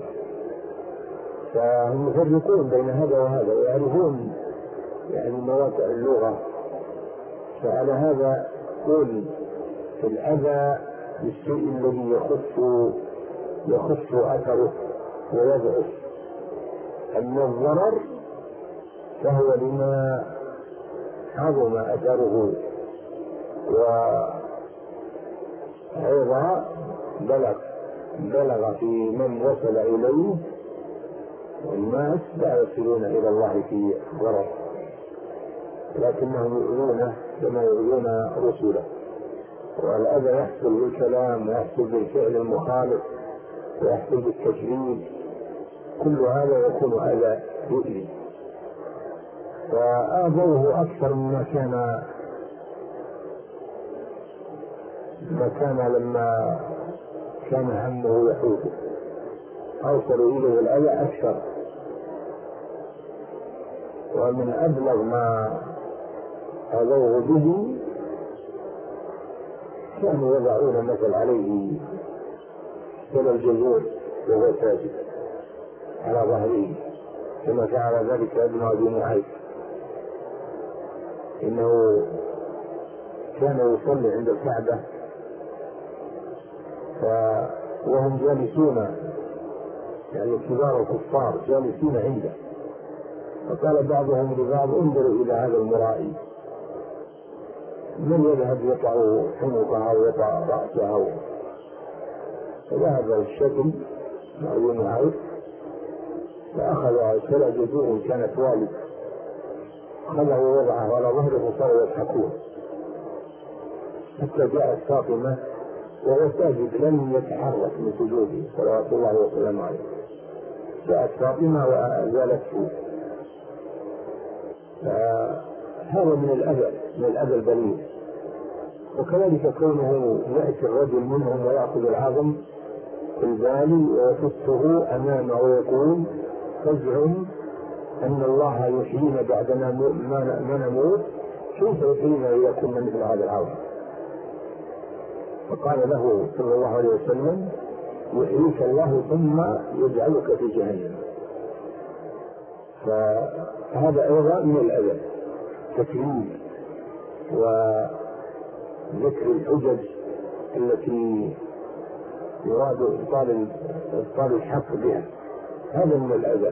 فهم يفرقون بين هذا وهذا ويعرفون يعني مواقع اللغة. فعلى هذا قول في الأذى بالشيء الذي يخف أثره ويضعف. أما الضرر فهو لما عظم أثره وأيضا بلغ في من وصل إليه، والناس لا يصلون إلى الله في ضرر لكنهم يؤذونه كما يؤذون رسله. والأذى يحصل بالكلام ويحصل بالفعل المخالف ويحصل بالتشريد، كل هذا يكون أذى يؤذي. فآذوه أكثر مما كان لما كان همه يحوطه، أوصلوا إليه الأذى أكثر. ومن أبلغ ما آذوه به كانوا يضعون مثل عليه إلى الجزور وهو ساجد على ظهره، كما فعل ذلك ابن أبي معيط، إنه كان يصلي عند الكعبة وهم جالسون، يعني كبار الكفار جالسين عنده، فقال بعضهم لبعض انظروا إلى هذا المرائي، من يذهب يطع حنقها ويطع رأسها. فذهب الشكل مع ابن معيط فأخذ 3 جذور كانت والد، خلع ووضعه على ظهره وصاروا يضحكون حتى جاءت فاطمة وهو ساجد لم يتحرك من سجوده صلوات الله وسلامه عليه. جاءت فاطمة وأزالته. هذا من الأذى البليغ. وكذلك كونه يأتي الرجل منهم ويأخذ العظم في البال ويفته أمامه ويقول تزعم أن الله يحيينا بعدما ما نموت، كيف يحيينا إذا كنا مثل هذا العظم؟ فقال له صلى الله عليه وسلم يحييك الله ثم يجعلك في جهنم. فهذا أيضا من الأذى، تكريم وذكر الحجج التي يراد إبطال الحق بها، هذا من الأذى.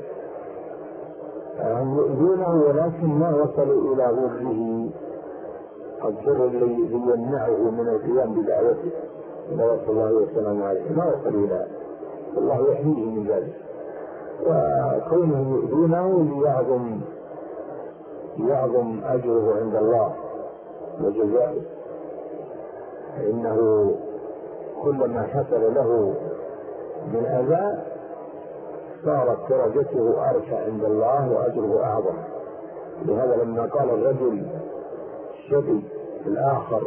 هم يؤذونه ولكن ما وصلوا إلى ضره الضر الذي يمنعه من القيام بدعوته صلى الله عليه وسلم عليه، ما وصلوا إلى الله يحميه من ذلك. وكونهم يؤذونه ليعظم أجره عند الله وجزاؤه، فإنه كلما حصل له من أذى صارت درجته أرفع عند الله وأجره أعظم. لهذا لما قال الرجل الشقي الآخر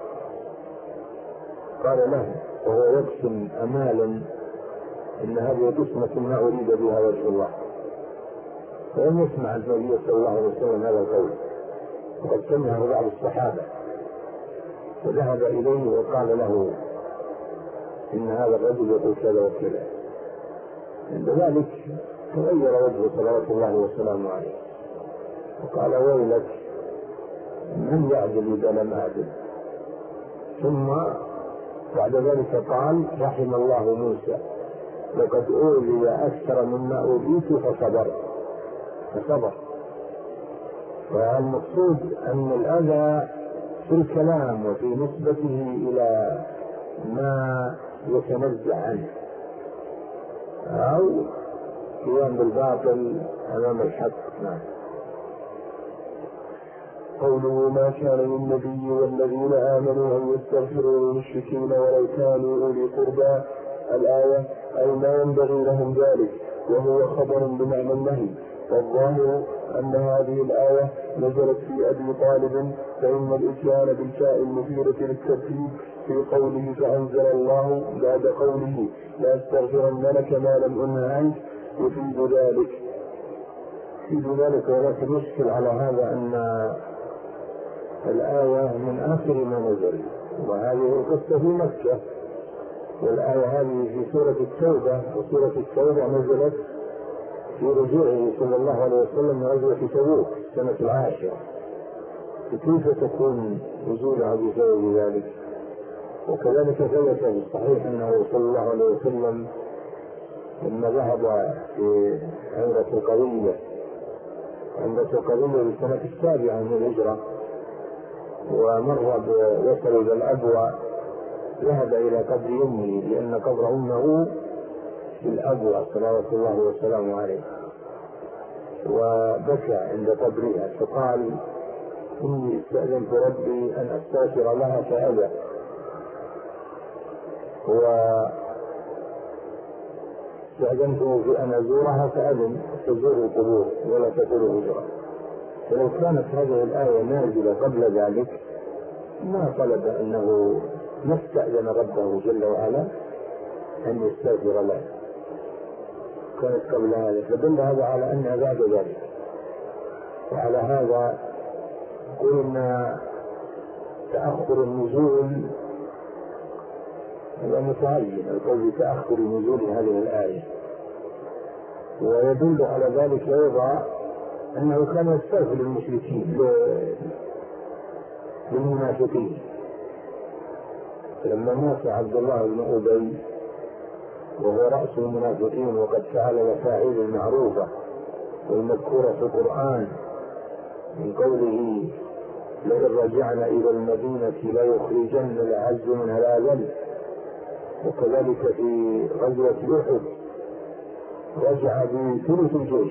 قال له وهو يقسم أمالا إن هذه قسمة ما أريد بها وجه الله، فلم يسمع النبي صلى الله عليه وسلم هذا القول، وقد سمعه بعض الصحابة، فذهب إليه وقال له إن هذا الرجل يقول كذا وكذا. عند ذلك تغير وجهه صلوات الله وسلامه عليه وقال ويلك من يعدل إذا لم أعدل. ثم بعد ذلك قال رحم الله موسى لقد أوذي أكثر مما أوذيت فصبر. والمقصود أن الأذى في الكلام وفي نسبته إلى ما يتنزع عنه أو قيام بالباطل أمام الحق. نعم. قوله ما كان للنبي والذين آمنوا أن يستغفروا للمشركين ولو كانوا أولي قربى الآية أي ما ينبغي لهم ذلك، وهو خبر بمعنى النهي. والظاهر أن هذه الآية نزلت في أبي طالب، فإن الإتيان بالتاء المثيرة للترتيب في قوله فأنزل الله بعد قوله لا أستغفرن لك ما لم أنه عنك يفيد ذلك. ولكن يشكل على هذا أن الآية من آخر ما نزل، وهذه القصة في مكة، والآية هذه في سورة التوبة، وسورة التوبة نزلت في رجوعه صلى الله عليه وسلم من غزوة تبوك سنة 10. فكيف تكون نزولها بسبب ذلك؟ وكذلك ثبت في الصحيح أنه صلى الله عليه وسلم لما ذهب في عمرة القضية بالسنة 7 من الهجرة ومر وصل إلى الأبوى، ذهب إلى قبر أمه لأن قبر أمه في الأبوى صلوات الله وسلامه عليه، وبكى عند قبرها فقال إني استأذنت ربي أن أستغفر لها فأبى، واستأذنته في أن أزورها فأذن تزور القبور ولا تزور هجرة. فلو كانت هذه الآية نازلة قبل ذلك ما طلب أنه يستأذن ربه جل وعلا أن يستغفر له، كانت قبل هذا، فدل هذا على أنها بعد ذلك. وعلى هذا قلنا تأخر النزول هذا متعين، القول بتأخر نزول هذه الآية، ويدل على ذلك أيضا أنه كان يستغفر للمشركين للمنافقين. لما مات عبد الله بن أبي وهو رأس المنافقين وقد فعل الأفاعيل المعروفة والمذكورة في القرآن من قوله لئن رجعنا إلى المدينة لا يخرجن الأعز منها الأذل، وكذلك في غزوة أحد رجع بثلث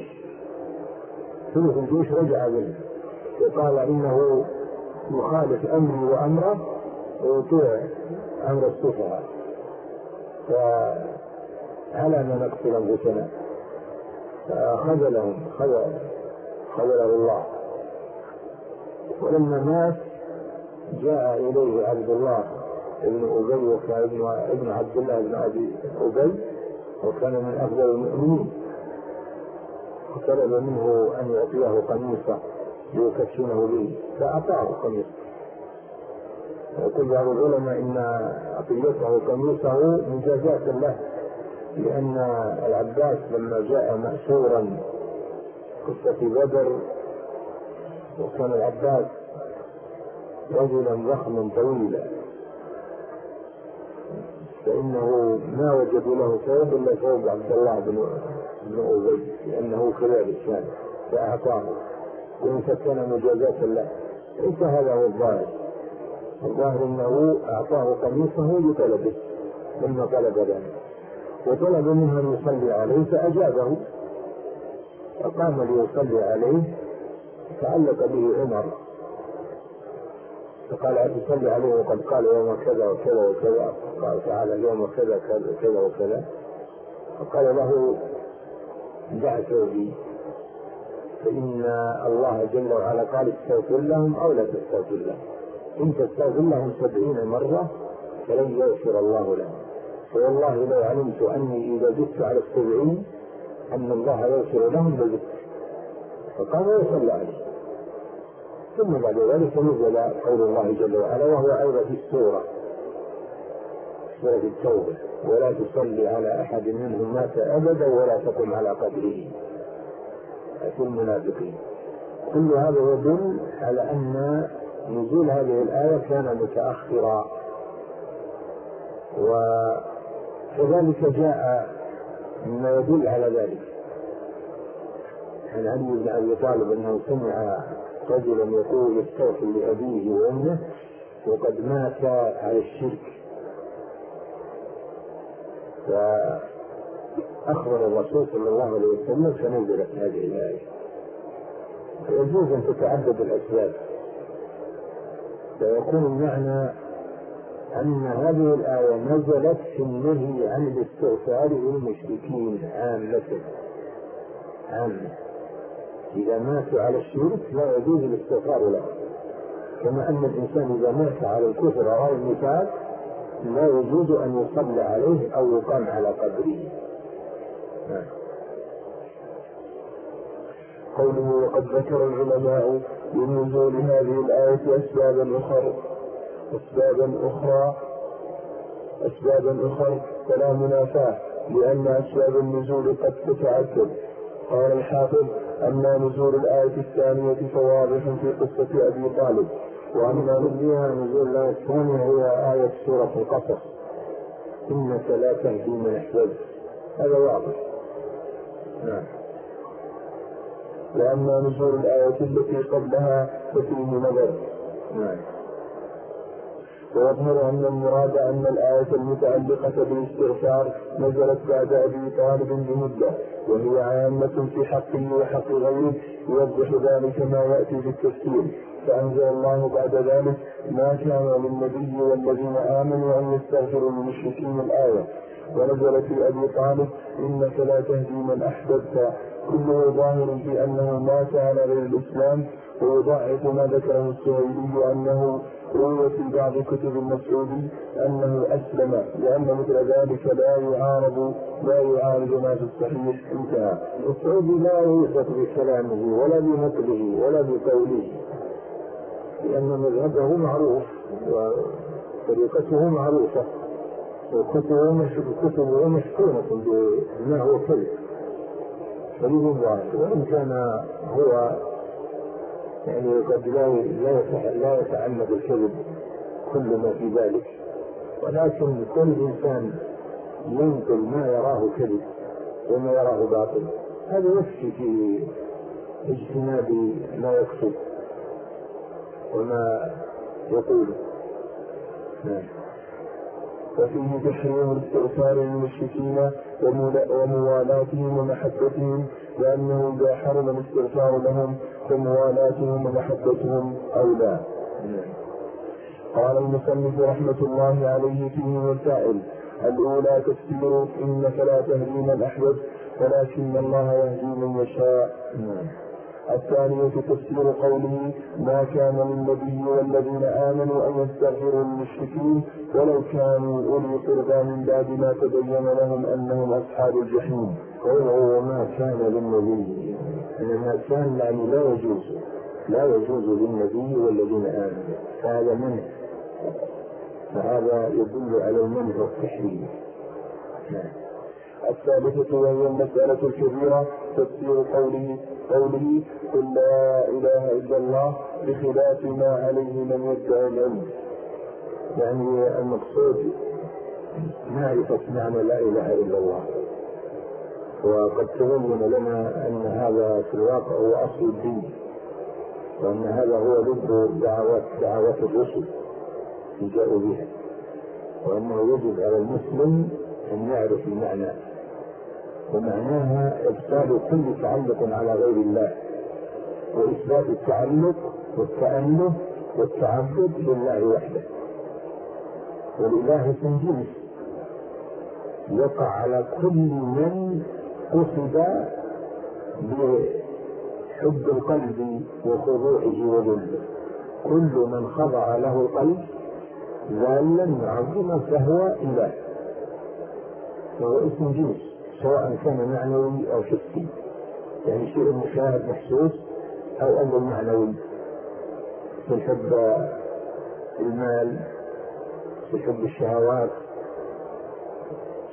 الجيش رجع به وقال إنه يخالف أمري وأمره ويطيع أمر السفهاء، فعلى أن نقتل أنفسنا، فخذلهم خذله الله. ولما مات جاء إليه عبد الله بن أبي وكان ابن عبد الله بن أبي أبي وكان من أفضل المؤمنين، وطلب منه أن يعطيه قميصا ليكفنه به فأعطاه قميصا. ويقول بعض العلماء إن عطيته قميصه مجازاة له، لأن العباس لما جاء مأسورا قصة بدر، وكان العباس رجلا ضخما طويلا، فإنه ما وجدوا له ثوب إلا ثوب عبد الله بن أبي، لأنه كذلك كان فأعطاه، وإن كان مجازاة له. ليس هذا هو الظاهر أنه أعطاه قميصه لطلبه لما طلب ذلك، وطلب منه أن يصلي عليه فأجابه، فقام ليصلي عليه تعلق به عمر فقال أتصلي عليه وقد قال يوم كذا وكذا وكذا، قال تعالى يوم كذا كذا وكذا، فقال له دع ثوبي فإن الله جل وعلا قال استغفر لهم أو لا تستغفر لهم، إن تستغفر لهم 70 مرة فلن يغفر الله لهم، فوالله لو علمت أني إذا زدت على 70 أن الله يغفر لهم لزدت. فقام وصلى عليه. ثم بعد ذلك نزل قول الله جل وعلا وهو أيضا في السورة سورة التوبة: ولا تصلي على أحد منهم مات أبدا ولا تقم على قبره، في المنافقين. كل هذا يدل على أن نزول هذه الآية كان متأخرا. وكذلك جاء مما يدل على ذلك عن علي بن أبي طالب أنه سمع رجلا يقول: يستغفر لأبيه وأمه وقد مات على الشرك. فأخبر الرسول صلى الله عليه وسلم فنزلت هذه الآية. يجوز أن تتعدد الأسباب، فيكون المعنى أن هذه الآية نزلت في النهي عن الاستغفار للمشركين عامة. إذا ماتوا على الشرك لا يجوز الاستغفار له، كما أن الإنسان إذا مات على الكفر أو النفاق لا يجوز أن يصلى عليه أو يقام على قبره. قوله: وقد ذكر العلماء لنزول هذه الآية أسبابا أخرى فلا منافاة، لأن أسباب النزول قد تتعدد. قال الحافظ: أما نزول الآية الثانية فواضح في قصة أبي طالب. وأما نزول الآية الثانية هي آية سورة القصص: إنك لا تهدي من أحببت. هذا واضح. وأما نزول الآية التي قبلها ففيه نظر. ويظهر أن المراد أن الآية المتعلقة بالاستغفار نزلت بعد أبي طالب بمدة، وهي عامة في حقه وحق غيره، يوضح ذلك ما يأتي في التفسير. فأنزل الله بعد ذلك: ما كان للنبي والذين آمنوا أن يستغفروا للمشركين الآية. ونزل في أبي طالب: إنك لا تهدي من أحببت، كله ظاهر في أنه مات على غير الإسلام. ويضعف ما ذكره السهيلي أنه روي في بعض كتب المسعودي أنه أسلم، لأن مثل ذلك لا يعارض ما في الصحيح. انتهى. السعودي لا يوثق بكلامه ولا بنقله ولا بقوله، لأن مذهبه معروف وطريقته معروفة وكتبه مشكونة بما هو كذب شديد ظاهر. وإن كان هو يعني قد لا يتعمد الكذب كل ما في ذلك، ولكن كل إنسان ينقل ما يراه كذب وما يراه باطل، هذا يكفي في اجتناب ما يكتب وما يقول. وفيه تحريم الاستغفار للمشركين وموالاتهم ومحبتهم، لأنه إذا حرم الاستغفار لهم فموالاتهم ومحبتهم أولى. قال المصنف رحمة الله عليه فيه مسائل: الأولى تفسير إنك لا تهدي من أحببت ولكن الله يهدي من يشاء. الثانية تفسير قوله: ما كان للنبي والذين آمنوا أن يستغفروا للمشركين ولو كانوا أولي قربى من بعد ما تبين لهم أنهم أصحاب الجحيم. قوله: وما كان للنبي، ما كان يعني لا يجوز للنبي والذين آمنوا، فهذا منه، فهذا يدل على المنع والتحريم. الثالثة وهي المسألة الكبيرة تفسير قوله: قل لا إله إلا الله، بخلاف ما عليه من يدعي العلم. يعني المقصود معرفة معنى لا إله إلا الله. وقد تبين لنا أن هذا في الواقع هو أصل الدين، وأن هذا هو لب دعوات الرسل اللي جاءوا بها، وأنه يجب على المسلم أن يعرف المعنى، ومعناها إبطال كل تعلق على غير الله، وإثبات التعلق والتأله والتعبد لله وحده. والإله جنس يقع على كل من قصد بحب القلب وخضوعه وذله. كل من خضع له القلب ذالا معظما فهو إله، فهو اسم جنس، سواء كان معنوي أو حسي، يعني شيء مشاهد محسوس أو أمر معنوي، في الحب المال، في حب الشهوات،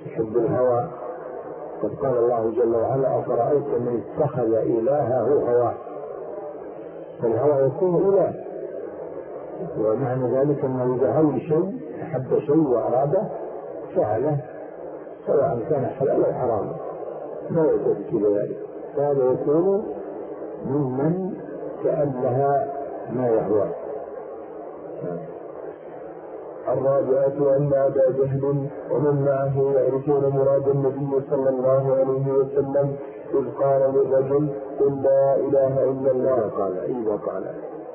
يحب الهوى. قد قال الله جل وعلا: أفرأيت من اتخذ إلهه هواه. فالهوى يكون إله، ومعنى ذلك أنه إذا هوى شيء، أحب شيء وأراده فعله، سواء كان حلالا أو حراما، لا يثبت ذلك. فهذا يكون ممن تأله ما يهواه. الرابعة أن أبا جهل ومن معه يعرفون مراد النبي صلى الله عليه وسلم إذ قال للرجل: قل لا إله إلا الله. إذا قال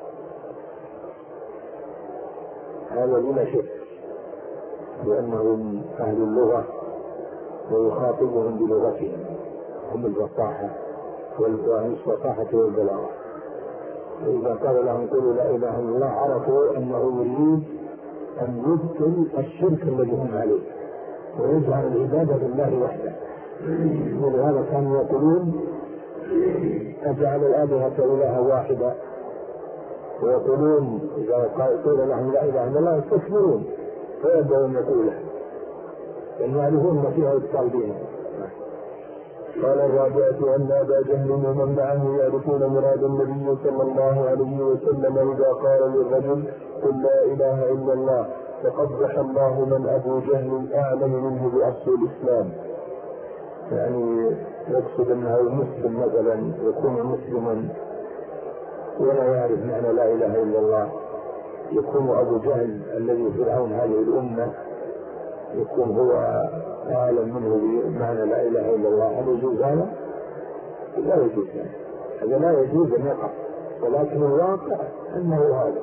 هذا بلا شك، لأنهم أهل اللغة ويخاطبهم بلغتهم، هم الفصاحة والبلاغة. وإذا قال لهم قولوا لا إله إلا الله عرفوا أنه يريد أن يبطل الشرك الذي هم عليه ويجعل العبادة لله وحده. ولهذا كانوا يقولون: أجعل الآلهة إلها واحدة. ويقولون إذا قيل لهم لا إله إلا الله يستكبرون فيبدأون يقولها، لأن يعرفون ما فيها الطالبين. قال الرابعة أن أبا جهل ومن معه يعرفون مراد النبي صلى الله عليه وسلم إذا قال للرجل: قل لا إله إلا الله، فقبح الله من أبو جهل أعلم منه بأصل الإسلام. يعني يقصد أنه مسلم مثلا، يكون مسلما ولا يعرف معنى لا إله إلا الله. يكون أبو جهل الذي فرعون هذه الأمة يكون هو أعلم منه بمعنى لا إله إلا الله. هل يجوز هذا؟ لا يجوز هذا، لا يجوز أن يقع، ولكن الواقع أنه هذا.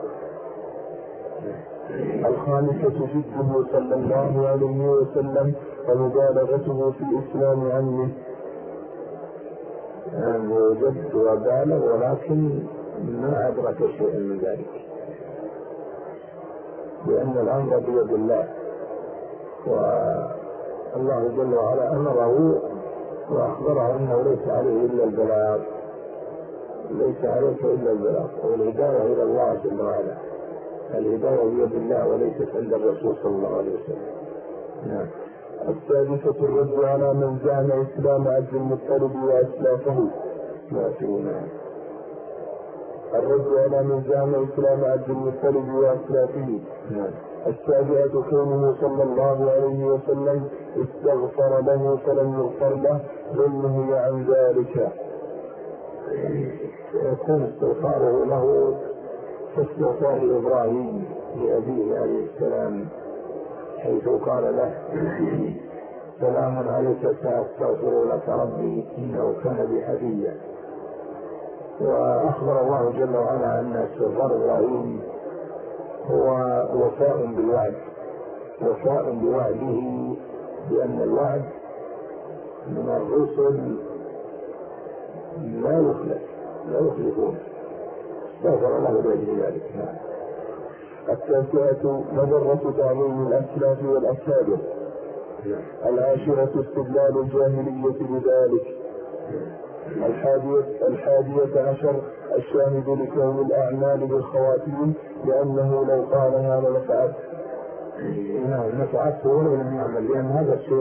الخامسة جده صلى الله عليه وسلم ومبالغته في إسلام عمه. يعني جد وبالغ ولكن ما أدرك شيئا من ذلك، لأن الأمر بيد الله، والله جل وعلا أمره وأخبره أنه ليس عليه إلا البلاغ، ليس عليك إلا البلاغ، والهداية إلى الله جل وعلا. الهداية بيد الله وليست عند الرسول صلى الله عليه وسلم. نعم. السادسة الرد على من زعم إسلام عبد المطلب وأسلافه. الرد على من زعم إسلام عبد المطلب وأسلافه. السابعة كونه صلى الله عليه وسلم استغفر له فلم يغفر له بل نهي عن ذلك. يكون استغفاره له كاستغفار إبراهيم لأبيه عليه السلام، حيث قال له: سلام عليك سأستغفر لك ربي إنه كان بي حفيا. وأخبر الله جل وعلا أن استغفار إبراهيم هو وفاء بالوعد، وفاء بوعده، بأن الوعد من الرسل لا يخلفون. استغفر الله بأجل ذلك. التاسعة مضرة تعليم الأسلاف والأكابر. العاشرة استدلال الجاهلية بذلك. الحادية عشر الشاهد لكون الأعمال بالخواتيم، لأنه لو قالها لنفعت. نفعته ولو لم يعمل، لأن هذا الشيء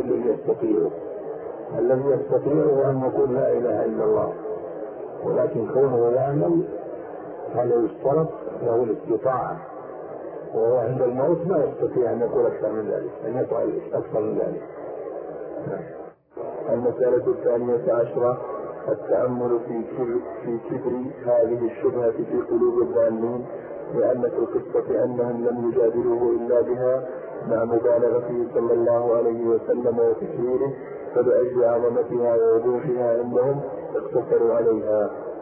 الذي يستطيع أن يقول لا إله إلا الله، ولكن كونه يعمل هذا يشترط له الاستطاعة، وهو عند الموت ما يستطيع أن يقول أكثر من ذلك، أن يفعل أكثر من ذلك. المسألة الثانية عشرة التأمل في كبر هذه الشبهة في قلوب الضالين، لأن في القصة أنهم لم يجادلوه إلا بها مع مبالغته صلى الله عليه وسلم وتكبيره، فبأجل عظمتها ووضوحها عندهم اقتصروا عليها.